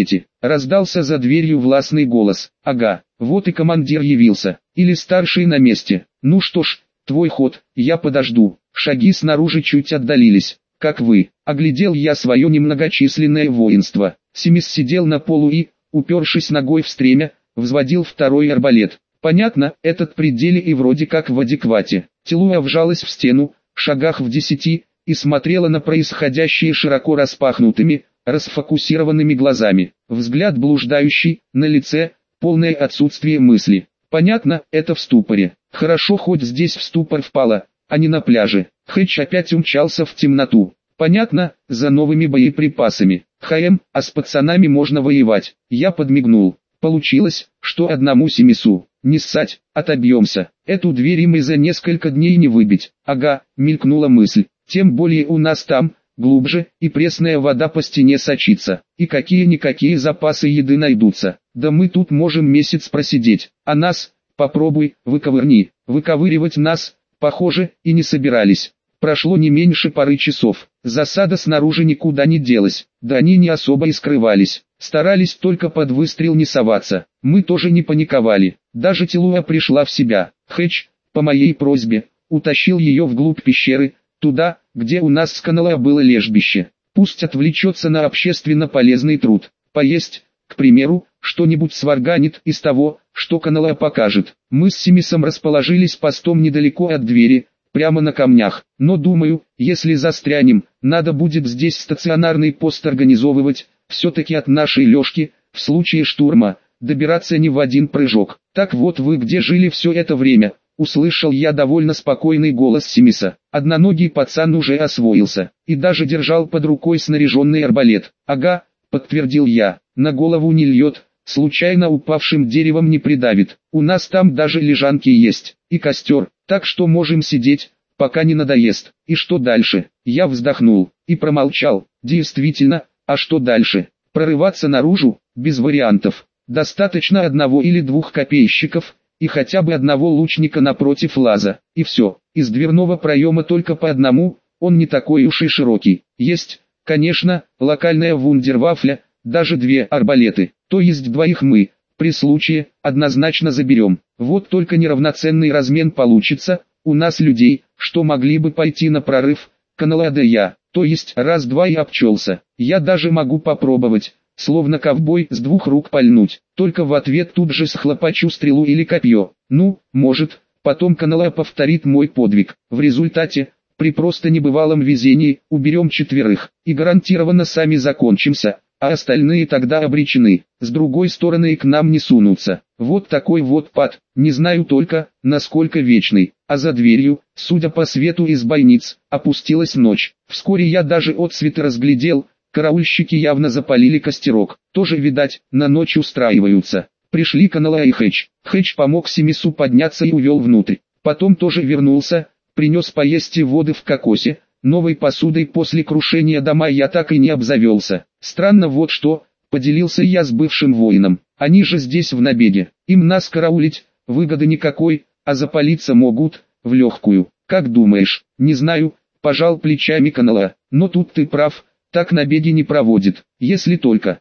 раздался за дверью властный голос. Ага, вот и командир явился, или старший на месте. Ну что ж, твой ход, я подожду. Шаги снаружи чуть отдалились. Как вы? Оглядел я свое немногочисленное воинство. Семис сидел на полу и, упершись ногой в стремя, взводил второй арбалет. Понятно, этот при деле и вроде как в адеквате. Телуя вжалась в стену, шагах в 10, и смотрела на происходящее широко распахнутыми, расфокусированными глазами. Взгляд блуждающий, на лице, полное отсутствие мысли. Понятно, это в ступоре. Хорошо хоть здесь в ступор впала, а не на пляже. Хэтч опять умчался в темноту. Понятно, за новыми боеприпасами. А с пацанами можно воевать. Я подмигнул. Получилось, что одному Семису. Не ссать, отобьемся. Эту дверь им и за несколько дней не выбить. Ага, мелькнула мысль. Тем более у нас там, глубже, и пресная вода по стене сочится. И какие-никакие запасы еды найдутся. Да мы тут можем месяц просидеть. А нас, попробуй, выковырни. Выковыривать нас, похоже, и не собирались. Прошло не меньше пары часов. Засада снаружи никуда не делась. Да они не особо и скрывались. Старались только под выстрел не соваться. Мы тоже не паниковали. Даже Телуя пришла в себя. Хэтч, по моей просьбе, утащил ее вглубь пещеры, туда, где у нас с Канала было лежбище. Пусть отвлечется на общественно полезный труд. Поесть, к примеру, что-нибудь сварганит из того, что Канала покажет. Мы с Семисом расположились постом недалеко от двери, прямо на камнях. Но думаю, если застрянем, надо будет здесь стационарный пост организовывать. Все-таки от нашей лёжки, в случае штурма, добираться не в один прыжок. Так вот вы где жили все это время? Услышал я довольно спокойный голос Семиса. Одноногий пацан уже освоился, и даже держал под рукой снаряженный арбалет. Ага, подтвердил я, на голову не льет, случайно упавшим деревом не придавит. У нас там даже лежанки есть, и костер, так что можем сидеть, пока не надоест. И что дальше? Я вздохнул, и промолчал. Действительно, а что дальше? Прорываться наружу? Без вариантов. Достаточно одного или двух копейщиков, и хотя бы одного лучника напротив лаза, и все. Из дверного проема только по одному, он не такой уж и широкий. Есть, конечно, локальная вундервафля, даже 2 арбалеты, то есть 2 мы, при случае, однозначно заберем. Вот только неравноценный размен получится, у нас людей, что могли бы пойти на прорыв, Канала да я, то есть раз-два и обчелся. Я даже могу попробовать, словно ковбой с 2 рук пальнуть, только в ответ тут же схлопочу стрелу или копье. Ну, может, потом Канала повторит мой подвиг. В результате, при просто небывалом везении, уберем 4, и гарантированно сами закончимся, а остальные тогда обречены. С другой стороны и к нам не сунутся. Вот такой вот пад, не знаю только, насколько вечный. А за дверью, судя по свету из бойниц, опустилась ночь. Вскоре я даже отсветы разглядел, караульщики явно запалили костерок. Тоже, видать, на ночь устраиваются. Пришли Канала и Хэтч. Хэтч помог Семису подняться и увел внутрь. Потом тоже вернулся, принес поесть и воды в кокосе. Новой посудой после крушения дома я так и не обзавелся. Странно вот что, поделился я с бывшим воином. Они же здесь в набеге. Им нас караулить, выгоды никакой, а запалиться могут, в легкую. Как думаешь? Не знаю, пожал плечами Канала. Но тут ты прав, так набеги не проводят. Если только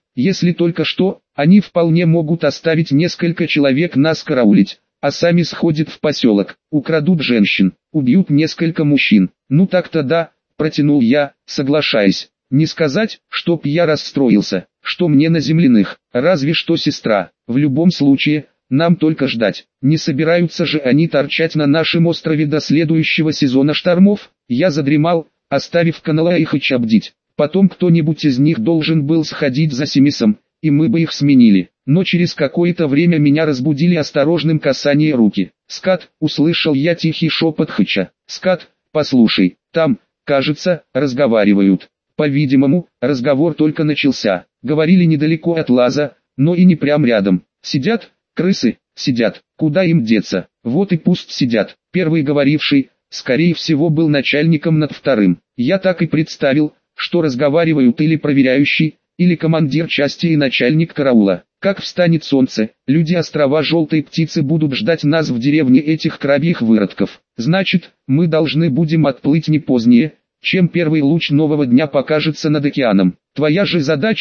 что, они вполне могут оставить несколько человек нас караулить, а сами сходят в поселок, украдут женщин, убьют несколько мужчин. Ну так-то да, протянул я, соглашаясь. Не сказать, чтоб я расстроился, что мне на земляных, разве что сестра. В любом случае, нам только ждать. Не собираются же они торчать на нашем острове до следующего сезона штормов. Я задремал, оставив Канала и Хэтча бдить. Потом кто-нибудь из них должен был сходить за Семисом, и мы бы их сменили. Но через какое-то время меня разбудили осторожным касанием руки. «Скат», — услышал я тихий шепот Хэтча. «Скат, послушай, там, кажется, разговаривают». По-видимому, разговор только начался. Говорили недалеко от лаза, но и не прям рядом. Сидят, крысы, сидят. Куда им деться? Вот и пусть сидят. Первый говоривший, скорее всего, был начальником над вторым. Я так и представил, что разговаривают или проверяющий, или командир части и начальник караула. Как встанет солнце, люди острова Желтой Птицы будут ждать нас в деревне этих крабьих выродков. Значит, мы должны будем отплыть не позднее, чем первый луч нового дня покажется над океаном. Твоя же задача,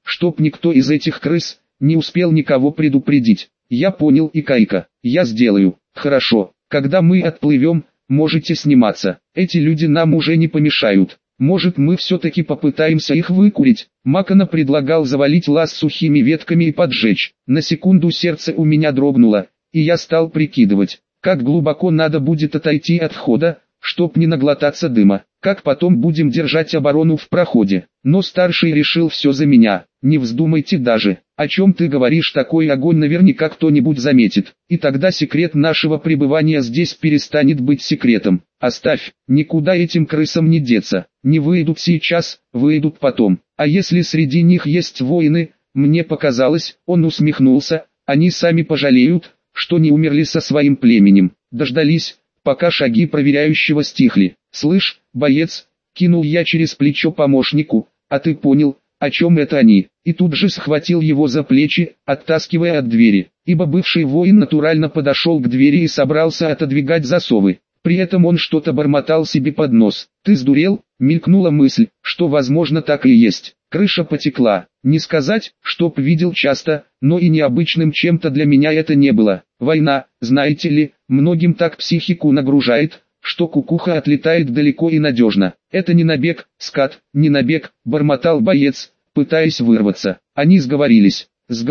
чтоб никто из этих крыс не успел никого предупредить. Я понял, Икайка, я сделаю. Хорошо, когда мы отплывем, можете сниматься. Эти люди нам уже не помешают. Может, мы все-таки попытаемся их выкурить? Макана предлагал завалить лаз сухими ветками и поджечь. На секунду сердце у меня дрогнуло, и я стал прикидывать, как глубоко надо будет отойти от входа, чтоб не наглотаться дыма, как потом будем держать оборону в проходе. Но старший решил все за меня. Не вздумайте даже. О чем ты говоришь, такой огонь наверняка кто-нибудь заметит, и тогда секрет нашего пребывания здесь перестанет быть секретом. Оставь, никуда этим крысам не деться. Не выйдут сейчас, выйдут потом. А если среди них есть воины, мне показалось, он усмехнулся, они сами пожалеют, что не умерли со своим племенем. Дождались, пока шаги проверяющего стихли. «Слышь, боец», кинул я через плечо помощнику, «а ты понял, о чем это они?» И тут же схватил его за плечи, оттаскивая от двери, ибо бывший воин натурально подошел к двери и собрался отодвигать засовы. При этом он что-то бормотал себе под нос. «Ты сдурел?» — мелькнула мысль, что возможно так и есть. Крыша потекла. Не сказать, чтоб видел часто, но и необычным чем-то для меня это не было. Война, знаете ли, многим так психику нагружает, что кукуха отлетает далеко и надежно. «Это не набег, скат, не набег», — бормотал боец, пытаясь вырваться. Они сговорились.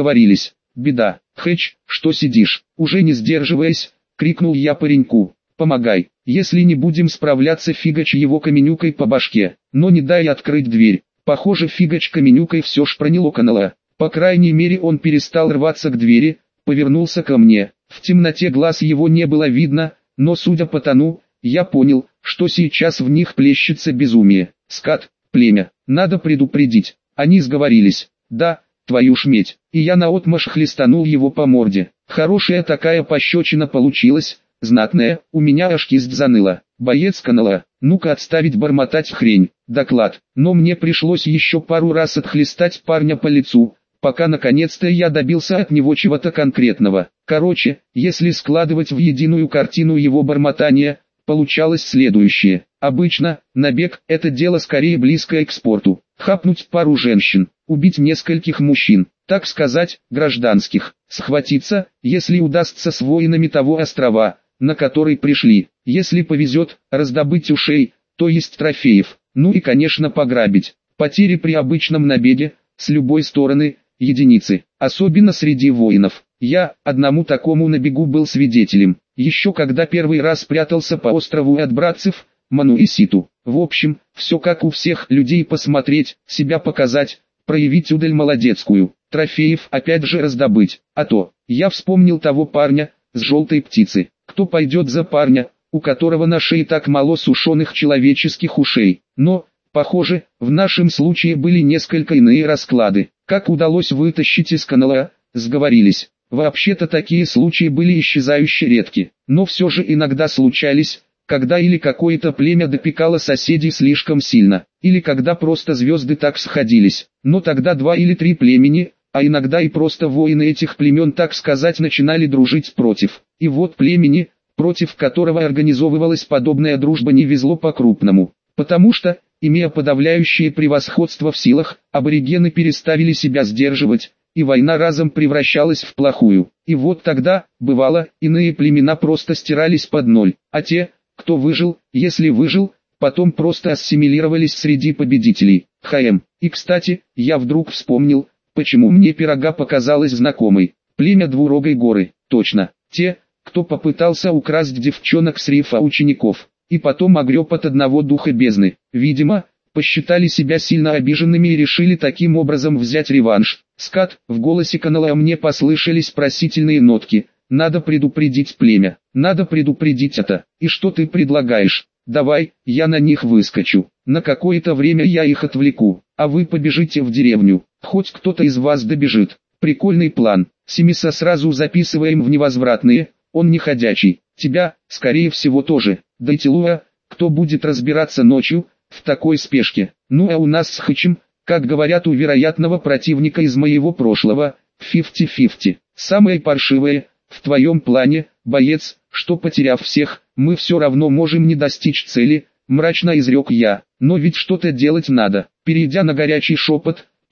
Беда. «Хэч, что сидишь?» Уже не сдерживаясь, крикнул я пареньку. «Помогай, если не будем справляться, фигач его каменюкой по башке, но не дай открыть дверь». Похоже, фигач каменюкой все ж проняло канала. По крайней мере, он перестал рваться к двери, повернулся ко мне. В темноте глаз его не было видно, но судя по тону, я понял, что сейчас в них плещется безумие. «Скат, племя, надо предупредить». Они сговорились. «Да, твою ж медь». И я наотмашь хлестанул его по морде. Хорошая такая пощечина получилась, знатная, у меня аж кисть заныла. Боец канала, ну-ка отставить бормотать хрень. Доклад. Но мне пришлось еще пару раз отхлестать парня по лицу, пока наконец-то я добился от него чего-то конкретного. Короче, если складывать в единую картину его бормотания, получалось следующее. Обычно, набег – это дело скорее близкое к спорту. Хапнуть пару женщин, убить нескольких мужчин, так сказать, гражданских. Схватиться, если удастся, с воинами того острова, на который пришли. Если повезет, раздобыть ушей, то есть трофеев. Ну и конечно пограбить. Потери при обычном набеге, с любой стороны, единицы. Особенно среди воинов. Я, одному такому набегу был свидетелем. Еще когда первый раз прятался по острову от братцев, Ману и Ситу. В общем, все как у всех людей: посмотреть, себя показать, проявить удаль молодецкую. Трофеев опять же раздобыть. А то, я вспомнил того парня, с желтой птицы. Кто пойдет за парня, у которого на шее так мало сушеных человеческих ушей? Но, похоже, в нашем случае были несколько иные расклады. Как удалось вытащить из канала, сговорились. Вообще-то такие случаи были исчезающе редки, но все же иногда случались, когда или какое-то племя допекало соседей слишком сильно, или когда просто звезды так сходились. Но тогда 2 или 3 племени, а иногда и просто воины этих племен, так сказать, начинали дружить против. И вот племени, против которого организовывалась подобная дружба, не везло по-крупному. Потому что, имея подавляющее превосходство в силах, аборигены переставили себя сдерживать, и война разом превращалась в плохую. И вот тогда, бывало, иные племена просто стирались под ноль, а те, кто выжил, если выжил, потом просто ассимилировались среди победителей. И кстати, я вдруг вспомнил, почему мне пирога показалась знакомой. Племя Двурогой горы, точно, те, кто попытался украсть девчонок с рифа учеников, и потом огреб от одного духа бездны. Видимо, посчитали себя сильно обиженными и решили таким образом взять реванш. «Скат», в голосе канала мне послышались просительные нотки. «Надо предупредить племя, надо предупредить это. И что ты предлагаешь? Давай, я на них выскочу. На какое-то время я их отвлеку, а вы побежите в деревню. Хоть кто-то из вас добежит. Прикольный план. Семиса сразу записываем в невозвратные, он не ходячий. Тебя, скорее всего, тоже. Дайтилуа, кто будет разбираться ночью, в такой спешке? Ну а у нас с Хычем, как говорят у вероятного противника из моего прошлого, 50-50. Самое паршивое, в твоем плане, боец, что потеряв всех, мы все равно можем не достичь цели, мрачно изрек я. Но ведь что-то делать надо. Перейдя на горячий шепот,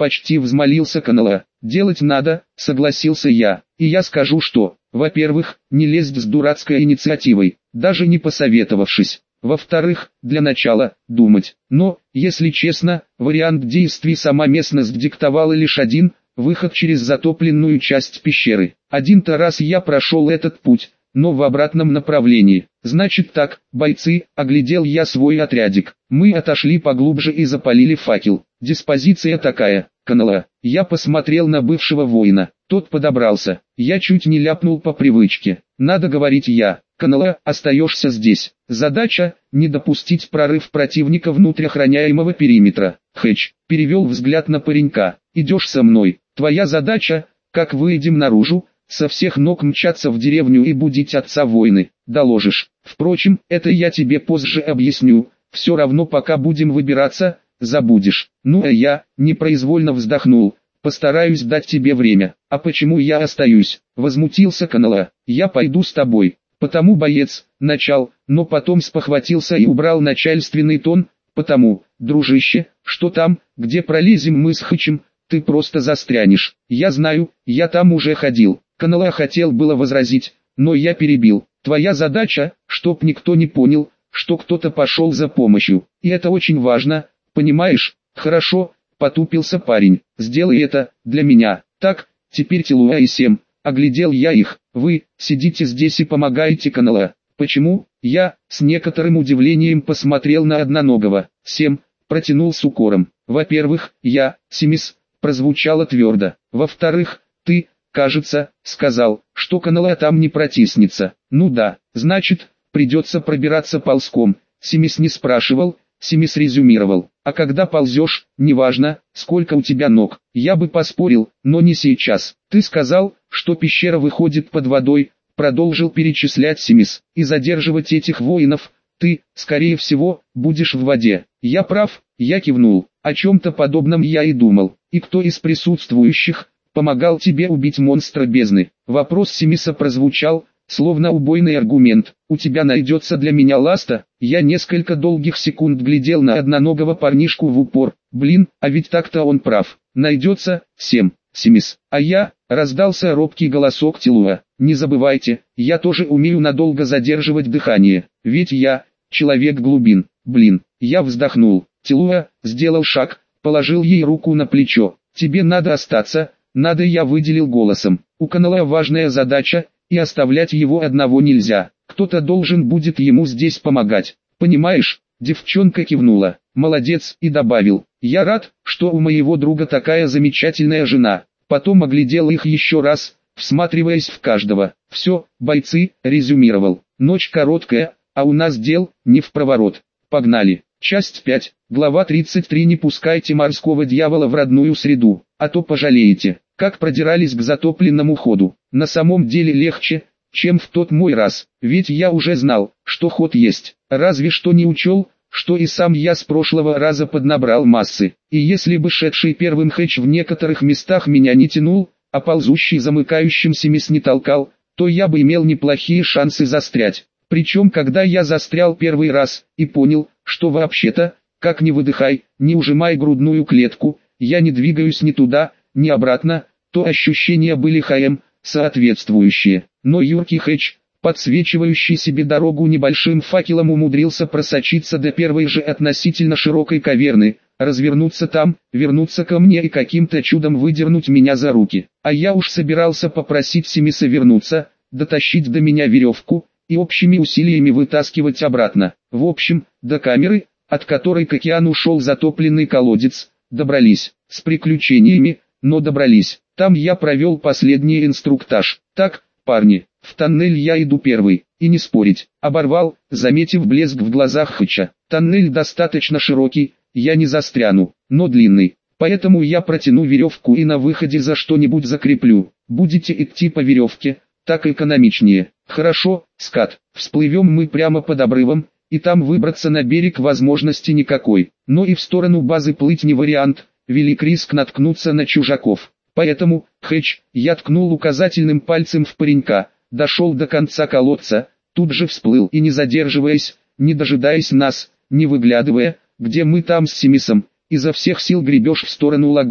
почти взмолился Канала. Делать надо, согласился я. И я скажу что, во-первых, не лезть с дурацкой инициативой, даже не посоветовавшись. Во-вторых, для начала, думать. Но, если честно, вариант действий сама местность диктовала лишь один, выход через затопленную часть пещеры. Один-то раз я прошел этот путь, но в обратном направлении. Значит так, бойцы, оглядел я свой отрядик. Мы отошли поглубже и запалили факел. Диспозиция такая, Канала. Я посмотрел на бывшего воина. Тот подобрался. Я чуть не ляпнул по привычке. Надо говорить я. Канала, остаешься здесь. Задача – не допустить прорыв противника внутрь охраняемого периметра. Хэч перевел взгляд на паренька. Идешь со мной. Твоя задача, как выйдем наружу, со всех ног мчаться в деревню и будить отца войны. Доложишь. Впрочем, это я тебе позже объясню. Все равно пока будем выбираться, забудешь. Ну а я, непроизвольно вздохнул. Постараюсь дать тебе время. А почему я остаюсь? Возмутился Канала. Я пойду с тобой. Потому боец, начал, но потом спохватился и убрал начальственный тон. Потому, дружище, что там, где пролезем мы с Хычем, ты просто застрянешь. Я знаю, я там уже ходил. Канала хотел было возразить, но я перебил. Твоя задача, чтоб никто не понял, что кто-то пошел за помощью. И это очень важно, понимаешь? Хорошо, потупился парень. Сделай это, для меня. Так, теперь Тилуа и Сем. Оглядел я их. Вы, сидите здесь и помогаете Канала. Почему? Я, с некоторым удивлением посмотрел на одноногого. Сем, протянул с укором. Во-первых, я, Семис, прозвучало твердо. Во-вторых, ты, кажется, сказал, что Канала там не протиснется. Ну да, значит, придется пробираться ползком. Семис не спрашивал, Семис резюмировал. А когда ползешь, неважно, сколько у тебя ног. Я бы поспорил, но не сейчас. Ты сказал, что пещера выходит под водой, продолжил перечислять Семис. И задерживать этих воинов, ты, скорее всего, будешь в воде. Я прав, я кивнул. О чем-то подобном я и думал. И кто из присутствующих помогал тебе убить монстра бездны? Вопрос Семиса прозвучал, словно убойный аргумент. У тебя найдется для меня ласта? Я несколько долгих секунд глядел на одноногого парнишку в упор. Блин, а ведь так-то он прав. Найдется, Семис. А я, раздался робкий голосок Тилуа. Не забывайте, я тоже умею надолго задерживать дыхание. Ведь я, человек глубин. Блин, я вздохнул. Тилуа сделал шаг, положил ей руку на плечо. Тебе надо остаться, надо, я выделил голосом. У Канала важная задача, и оставлять его одного нельзя. Кто-то должен будет ему здесь помогать. Понимаешь? Девчонка кивнула. Молодец, и добавил. Я рад, что у моего друга такая замечательная жена. Потом оглядел их еще раз, всматриваясь в каждого. Все, бойцы, резюмировал. Ночь короткая, а у нас дел не впроворот. Погнали. Часть 5, глава 33. Не пускайте морского дьявола в родную среду, а то пожалеете. Как продирались к затопленному ходу. На самом деле легче, чем в тот мой раз, ведь я уже знал, что ход есть. Разве что не учел, что и сам я с прошлого раза поднабрал массы. И если бы шедший первым Хэч в некоторых местах меня не тянул, а ползущий замыкающим Семис не толкал, то я бы имел неплохие шансы застрять. Причем когда я застрял первый раз, и понял, что вообще-то, как ни выдыхай, не ужимай грудную клетку, я не двигаюсь ни туда, ни обратно, то ощущения были соответствующие. Но юркий Хэч, подсвечивающий себе дорогу небольшим факелом, умудрился просочиться до первой же относительно широкой каверны, развернуться там, вернуться ко мне и каким-то чудом выдернуть меня за руки. А я уж собирался попросить Семиса вернуться, дотащить до меня веревку, и общими усилиями вытаскивать обратно. В общем, до камеры, от которой к океану шел затопленный колодец, добрались. С приключениями, но добрались. Там я провел последний инструктаж. Так, парни, в тоннель я иду первый, и не спорить. Оборвал, заметив блеск в глазах Хыча. Тоннель достаточно широкий, я не застряну, но длинный. Поэтому я протяну веревку и на выходе за что-нибудь закреплю. Будете идти по веревке, так экономичнее. Хорошо, скат. Всплывем мы прямо под обрывом, и там выбраться на берег возможности никакой. Но и в сторону базы плыть не вариант, велик риск наткнуться на чужаков. Поэтому, Хэч, я ткнул указательным пальцем в паренька, дошел до конца колодца, тут же всплыл и не задерживаясь, не дожидаясь нас, не выглядывая, где мы там с Семисом, изо всех сил гребешь в сторону лагуны.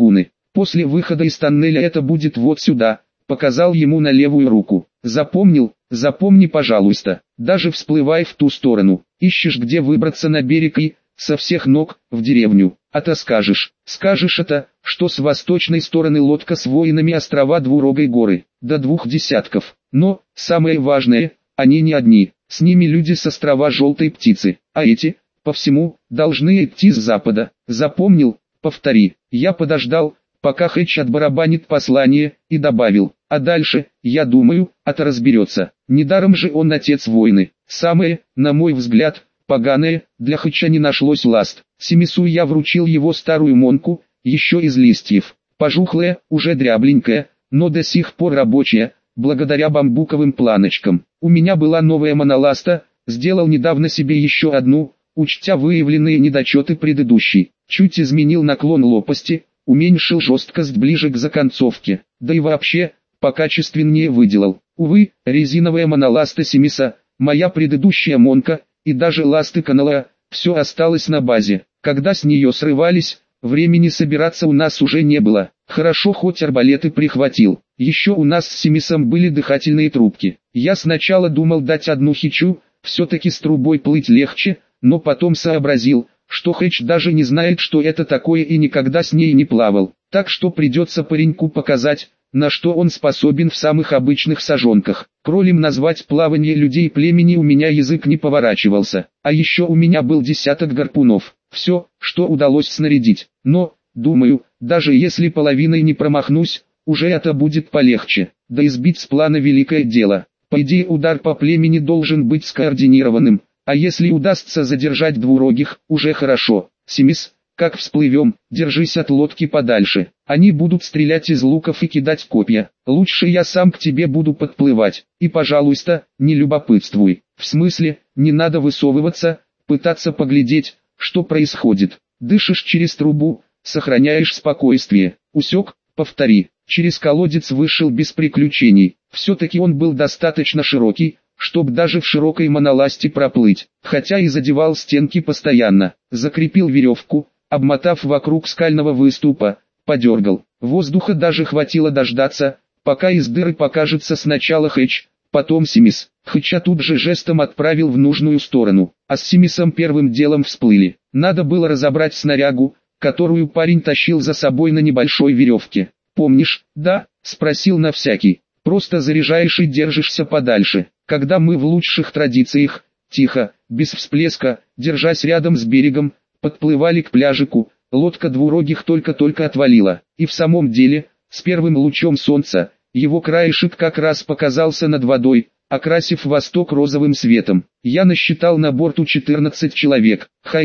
После выхода из тоннеля это будет вот сюда, показал ему на левую руку. Запомнил? Запомни, пожалуйста, даже всплывай в ту сторону, ищешь где выбраться на берег и, со всех ног, в деревню. А то скажешь это, что с восточной стороны лодка с воинами острова Двурогой горы, до 2 десятков. Но, самое важное, они не одни, с ними люди с острова Желтой Птицы, а эти, по всему, должны идти с запада. Запомнил? Повтори. Я подождал, пока Хэтч отбарабанит послание, и добавил, а дальше, я думаю, это разберется. Недаром же он отец войны. Самое, на мой взгляд, поганое, для Хэтча не нашлось ласт. Семису я вручил его старую монку, еще из листьев. Пожухлая, уже дрябленькая, но до сих пор рабочая, благодаря бамбуковым планочкам. У меня была новая моноласта, сделал недавно себе еще одну, учтя выявленные недочеты предыдущей. Чуть изменил наклон лопасти, уменьшил жесткость ближе к законцовке, да и вообще, покачественнее выделал. Увы, резиновая моноласта Семиса, моя предыдущая монка, и даже ласты канала, все осталось на базе. Когда с нее срывались, времени собираться у нас уже не было. Хорошо хоть арбалеты прихватил. Еще у нас с Семисом были дыхательные трубки. Я сначала думал дать одну Хэтчу, все-таки с трубой плыть легче, но потом сообразил, что Хэтч даже не знает, что это такое и никогда с ней не плавал. Так что придется пареньку показать, на что он способен в самых обычных сажонках. Кролем назвать плавание людей племени у меня язык не поворачивался. А еще у меня был десяток гарпунов. Все, что удалось снарядить. Но, думаю, даже если половиной не промахнусь, уже это будет полегче. Да избить с плана великое дело. По идее удар по племени должен быть скоординированным. А если удастся задержать двурогих, уже хорошо. Семис, как всплывем, держись от лодки подальше. Они будут стрелять из луков и кидать копья. Лучше я сам к тебе буду подплывать. И пожалуйста, не любопытствуй. В смысле, не надо высовываться, пытаться поглядеть, что происходит. Дышишь через трубу, сохраняешь спокойствие. Усек? Повтори. Через колодец вышел без приключений. Все-таки он был достаточно широкий, чтоб даже в широкой моноласте проплыть, хотя и задевал стенки постоянно. Закрепил веревку, обмотав вокруг скального выступа, подергал. Воздуха даже хватило дождаться, пока из дыры покажется сначала Хэтч, потом Семис. Хэтча тут же жестом отправил в нужную сторону, а с Семисом первым делом всплыли. Надо было разобрать снарягу, которую парень тащил за собой на небольшой веревке. «Помнишь?» «Да», — спросил на всякий. «Просто заряжаешь и держишься подальше». Когда мы в лучших традициях, тихо, без всплеска, держась рядом с берегом, подплывали к пляжику, лодка двурогих только-только отвалила. И в самом деле, с первым лучом солнца, его краешек как раз показался над водой, окрасив восток розовым светом. Я насчитал на борту 14 человек.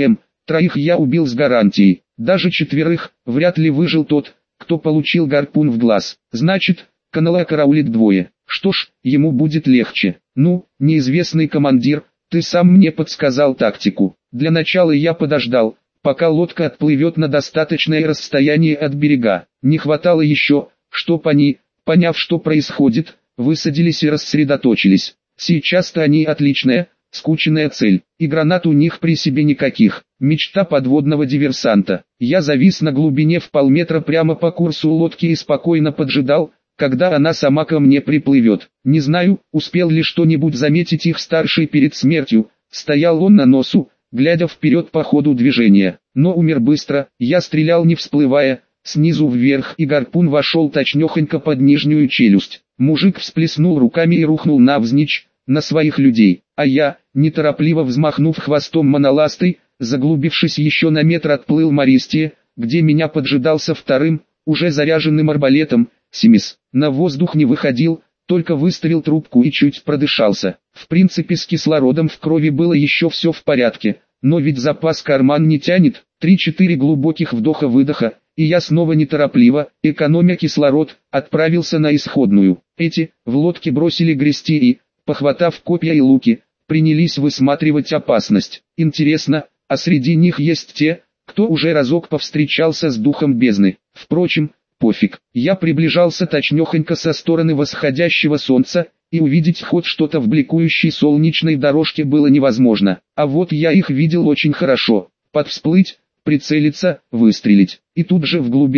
Троих я убил с гарантией. Даже 4, вряд ли выжил тот, кто получил гарпун в глаз. Значит, канала караулит 2. Что ж, ему будет легче. Ну, неизвестный командир, ты сам мне подсказал тактику. Для начала я подождал, пока лодка отплывет на достаточное расстояние от берега. Не хватало еще, чтоб они, поняв, что происходит, высадились и рассредоточились. Сейчас-то они отличная, скучная цель, и гранат у них при себе никаких. Мечта подводного диверсанта. Я завис на глубине в полметра прямо по курсу лодки и спокойно поджидал, когда она сама ко мне приплывет. Не знаю, успел ли что-нибудь заметить их старший перед смертью. Стоял он на носу, глядя вперед по ходу движения, но умер быстро. Я стрелял не всплывая, снизу вверх, и гарпун вошел точнёхонько под нижнюю челюсть. Мужик всплеснул руками и рухнул навзничь, на своих людей, а я, неторопливо взмахнув хвостом моноластой, заглубившись еще на метр, отплыл Мористия, где меня поджидался вторым, уже заряженным арбалетом, Семис. На воздух не выходил, только выставил трубку и чуть продышался. В принципе, с кислородом в крови было еще все в порядке, но ведь запас карман не тянет. 3-4 глубоких вдоха-выдоха, и я снова неторопливо, экономя кислород, отправился на исходную. Эти, в лодке бросили грести и, похватав копья и луки, принялись высматривать опасность. Интересно, а среди них есть те, кто уже разок повстречался с духом бездны. Впрочем, пофиг. Я приближался точнёхонько со стороны восходящего солнца, и увидеть хоть что-то в бликующей солнечной дорожке было невозможно. А вот я их видел очень хорошо. Подвсплыть, прицелиться, выстрелить. И тут же в глубину.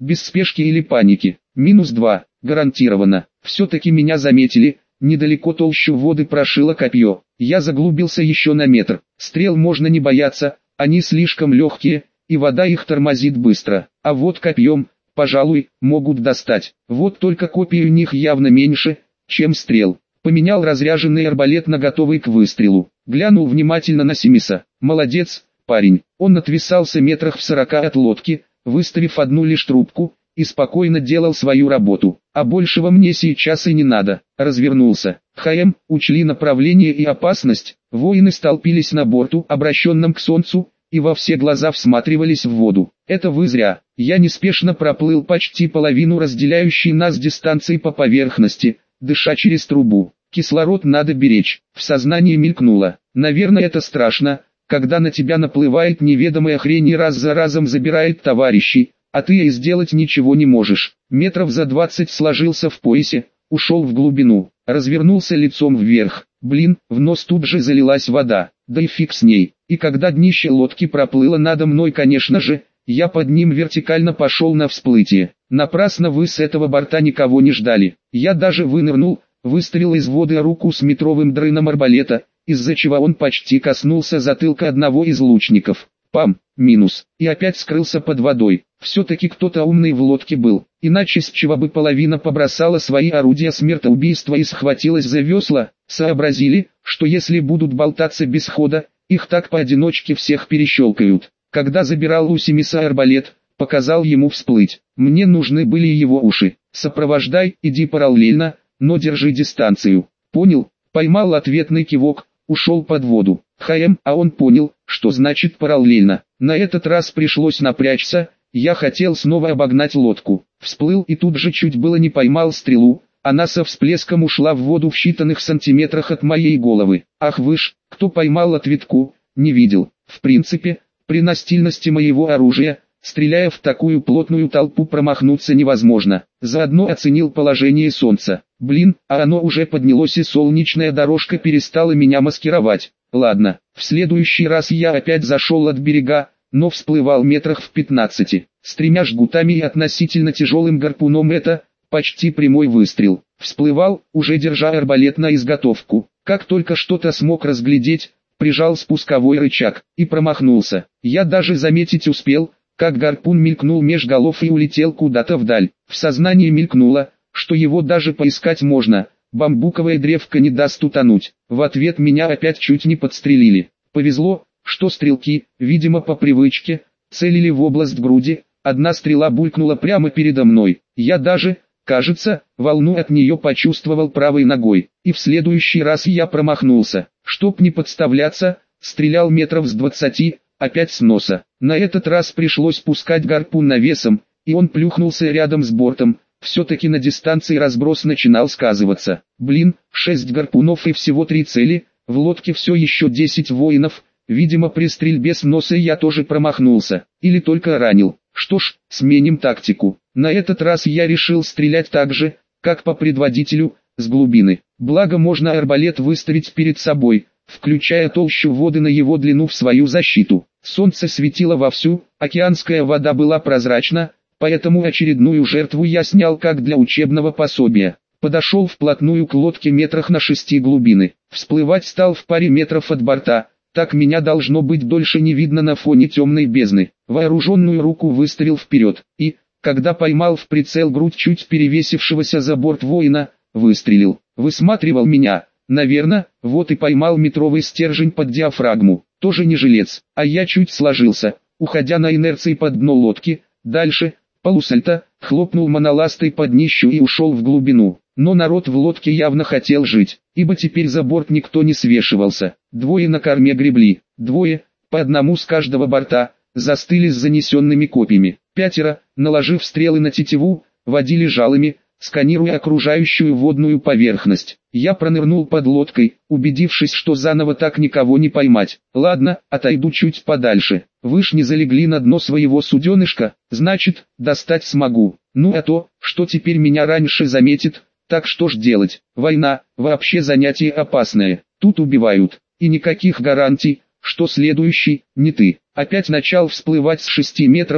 без спешки или паники. -2, гарантированно. Все-таки меня заметили, недалеко толщу воды прошило копье. Я заглубился еще на метр. Стрел можно не бояться, они слишком легкие, и вода их тормозит быстро. А вот копьем, пожалуй, могут достать. Вот только копий у них явно меньше, чем стрел. Поменял разряженный арбалет на готовый к выстрелу. Глянул внимательно на Семиса. Молодец, парень. Он отвисался метрах в 40 от лодки, выставив одну лишь трубку, и спокойно делал свою работу. А большего мне сейчас и не надо. Развернулся. Учли направление и опасность. Воины столпились на борту, обращенном к солнцу, и во все глаза всматривались в воду. Это вы зря. Я неспешно проплыл почти половину разделяющей нас дистанции по поверхности, дыша через трубу. Кислород надо беречь. В сознании мелькнуло. Наверное, это страшно, когда на тебя наплывает неведомая хрень и раз за разом забирает товарищей, а ты и сделать ничего не можешь. Метров за 20 сложился в поясе, ушел в глубину, развернулся лицом вверх. Блин, в нос тут же залилась вода, да и фиг с ней. И когда днище лодки проплыло надо мной, конечно же, я под ним вертикально пошел на всплытие. Напрасно вы с этого борта никого не ждали. Я даже вынырнул, выставил из воды руку с метровым дрыном арбалета, из-за чего он почти коснулся затылка одного из лучников. Пам, минус, и опять скрылся под водой. Все-таки кто-то умный в лодке был, иначе с чего бы половина побросала свои орудия смертоубийства и схватилась за весла. Сообразили, что если будут болтаться без хода, их так поодиночке всех перещелкают. Когда забирал у Семиса арбалет, показал ему всплыть. Мне нужны были его уши. Сопровождай, иди параллельно, но держи дистанцию. Понял? Поймал ответный кивок, ушел под воду. А он понял, что значит параллельно. На этот раз пришлось напрячься, я хотел снова обогнать лодку. Всплыл и тут же чуть было не поймал стрелу. Она со всплеском ушла в воду в считанных сантиметрах от моей головы. Ах вы ж, кто поймал ответку, не видел. В принципе, при настильности моего оружия, стреляя в такую плотную толпу, промахнуться невозможно. Заодно оценил положение солнца. Блин, а оно уже поднялось и солнечная дорожка перестала меня маскировать. Ладно, в следующий раз я опять зашел от берега, но всплывал метрах в 15. С 3 жгутами и относительно тяжелым гарпуном это почти прямой выстрел. Всплывал, уже держа арбалет на изготовку. Как только что-то смог разглядеть, прижал спусковой рычаг и промахнулся. Я даже заметить успел, как гарпун мелькнул меж голов и улетел куда-то вдаль. В сознании мелькнуло, что его даже поискать можно. Бамбуковая древка не даст утонуть. В ответ меня опять чуть не подстрелили. Повезло, что стрелки, видимо по привычке, целили в область груди. Одна стрела булькнула прямо передо мной. Я даже, кажется, волну от нее почувствовал правой ногой. И в следующий раз я промахнулся. Чтоб не подставляться, стрелял метров с 20, опять с носа. На этот раз пришлось пускать гарпун навесом, и он плюхнулся рядом с бортом. Все-таки на дистанции разброс начинал сказываться. Блин, 6 гарпунов и всего 3 цели, в лодке все еще 10 воинов, видимо при стрельбе с носа я тоже промахнулся, или только ранил. Что ж, сменим тактику. На этот раз я решил стрелять так же, как по предводителю, с глубины. Благо можно арбалет выставить перед собой, включая толщу воды на его длину в свою защиту. Солнце светило вовсю, океанская вода была прозрачна, поэтому очередную жертву я снял как для учебного пособия. Подошел вплотную к лодке метрах на 6 глубины. Всплывать стал в паре метров от борта, так меня должно быть дольше не видно на фоне темной бездны. Вооруженную руку выставил вперед, и, когда поймал в прицел грудь чуть перевесившегося за борт воина, выстрелил. Высматривал меня, наверное, вот и поймал метровый стержень под диафрагму. Тоже не жилец, а я чуть сложился, уходя на инерции под дно лодки. Дальше, полусальто, хлопнул моноластой под днищу и ушел в глубину. Но народ в лодке явно хотел жить, ибо теперь за борт никто не свешивался. 2 на корме гребли, 2, по одному с каждого борта, застыли с занесенными копьями. 5, наложив стрелы на тетиву, водили жалами, сканируя окружающую водную поверхность. Я пронырнул под лодкой, убедившись, что заново так никого не поймать. Ладно, отойду чуть подальше. Вышни залегли на дно своего суденышка, значит, достать смогу. Ну а то, что теперь меня раньше заметит, так что ж делать? Война, вообще занятие опасное. Тут убивают, и никаких гарантий, что следующий, не ты. Опять начал всплывать с 6 метров,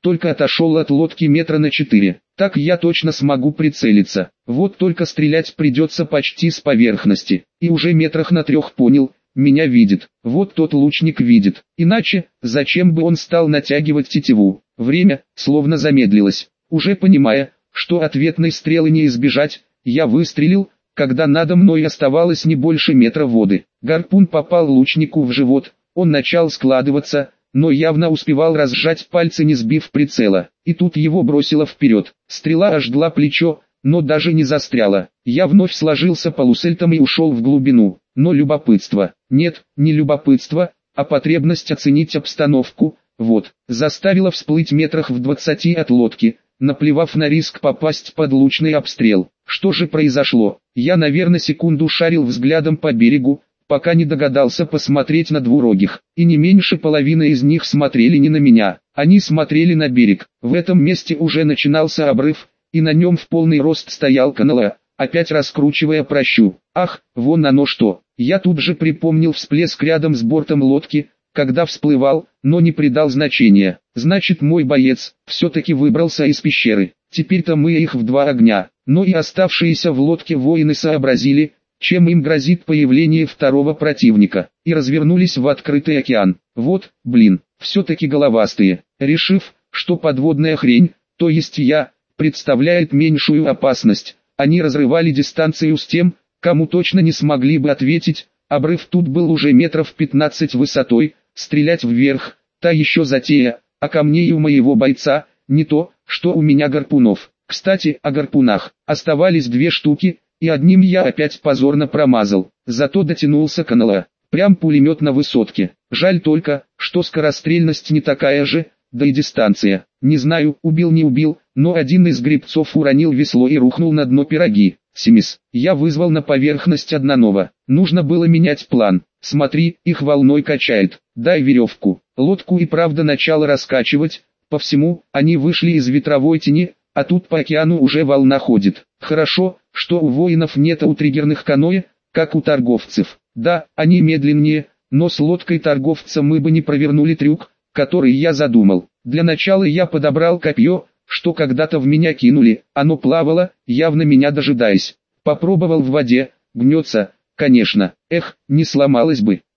только отошел от лодки метра на 4. Так я точно смогу прицелиться. Вот только стрелять придется почти с поверхности. И уже метрах на 3 понял, меня видит. Вот тот лучник видит. Иначе, зачем бы он стал натягивать тетиву? Время, словно замедлилось. Уже понимая, что ответной стрелы не избежать, я выстрелил, когда надо мной оставалось не больше метра воды. Гарпун попал лучнику в живот, он начал складываться, но явно успевал разжать пальцы, не сбив прицела. И тут его бросило вперед. Стрела ожгла плечо, но даже не застряла. Я вновь сложился полусельтом и ушел в глубину. Но любопытство, нет, не любопытство, а потребность оценить обстановку, вот, заставило всплыть метрах в 20 от лодки, наплевав на риск попасть под лучный обстрел. Что же произошло? Я, наверное, секунду шарил взглядом по берегу, пока не догадался посмотреть на двурогих, и не меньше половины из них смотрели не на меня, они смотрели на берег. В этом месте уже начинался обрыв, и на нем в полный рост стоял канала, опять раскручивая пращу. Ах, вон оно что! Я тут же припомнил всплеск рядом с бортом лодки, когда всплывал, но не придал значения. Значит, мой боец все-таки выбрался из пещеры. Теперь-то мы их в 2 огня. Но и оставшиеся в лодке воины сообразили, чем им грозит появление второго противника, и развернулись в открытый океан. Вот, блин, все-таки головастые. Решив, что подводная хрень, то есть я, представляет меньшую опасность, они разрывали дистанцию с тем, кому точно не смогли бы ответить. Обрыв тут был уже метров 15 высотой, стрелять вверх, та еще затея, а камней у моего бойца, не то, что у меня гарпунов. Кстати, о гарпунах, оставались 2 штуки, и одним я опять позорно промазал, зато дотянулся к НЛО, прям пулемет на высотке. Жаль только, что скорострельность не такая же, да и дистанция. Не знаю, убил не убил, но один из гребцов уронил весло и рухнул на дно пироги. Семис, я вызвал на поверхность одного. Нужно было менять план. Смотри, их волной качает. Дай веревку. Лодку и правда начало раскачивать. По всему, они вышли из ветровой тени, а тут по океану уже волна ходит. Хорошо, что у воинов нет аутриггерных каноэ, как у торговцев. Да, они медленнее, но с лодкой торговца мы бы не провернули трюк, который я задумал. Для начала я подобрал копье, что когда-то в меня кинули, оно плавало, явно меня дожидаясь. Попробовал в воде, гнется, конечно, эх, не сломалось бы.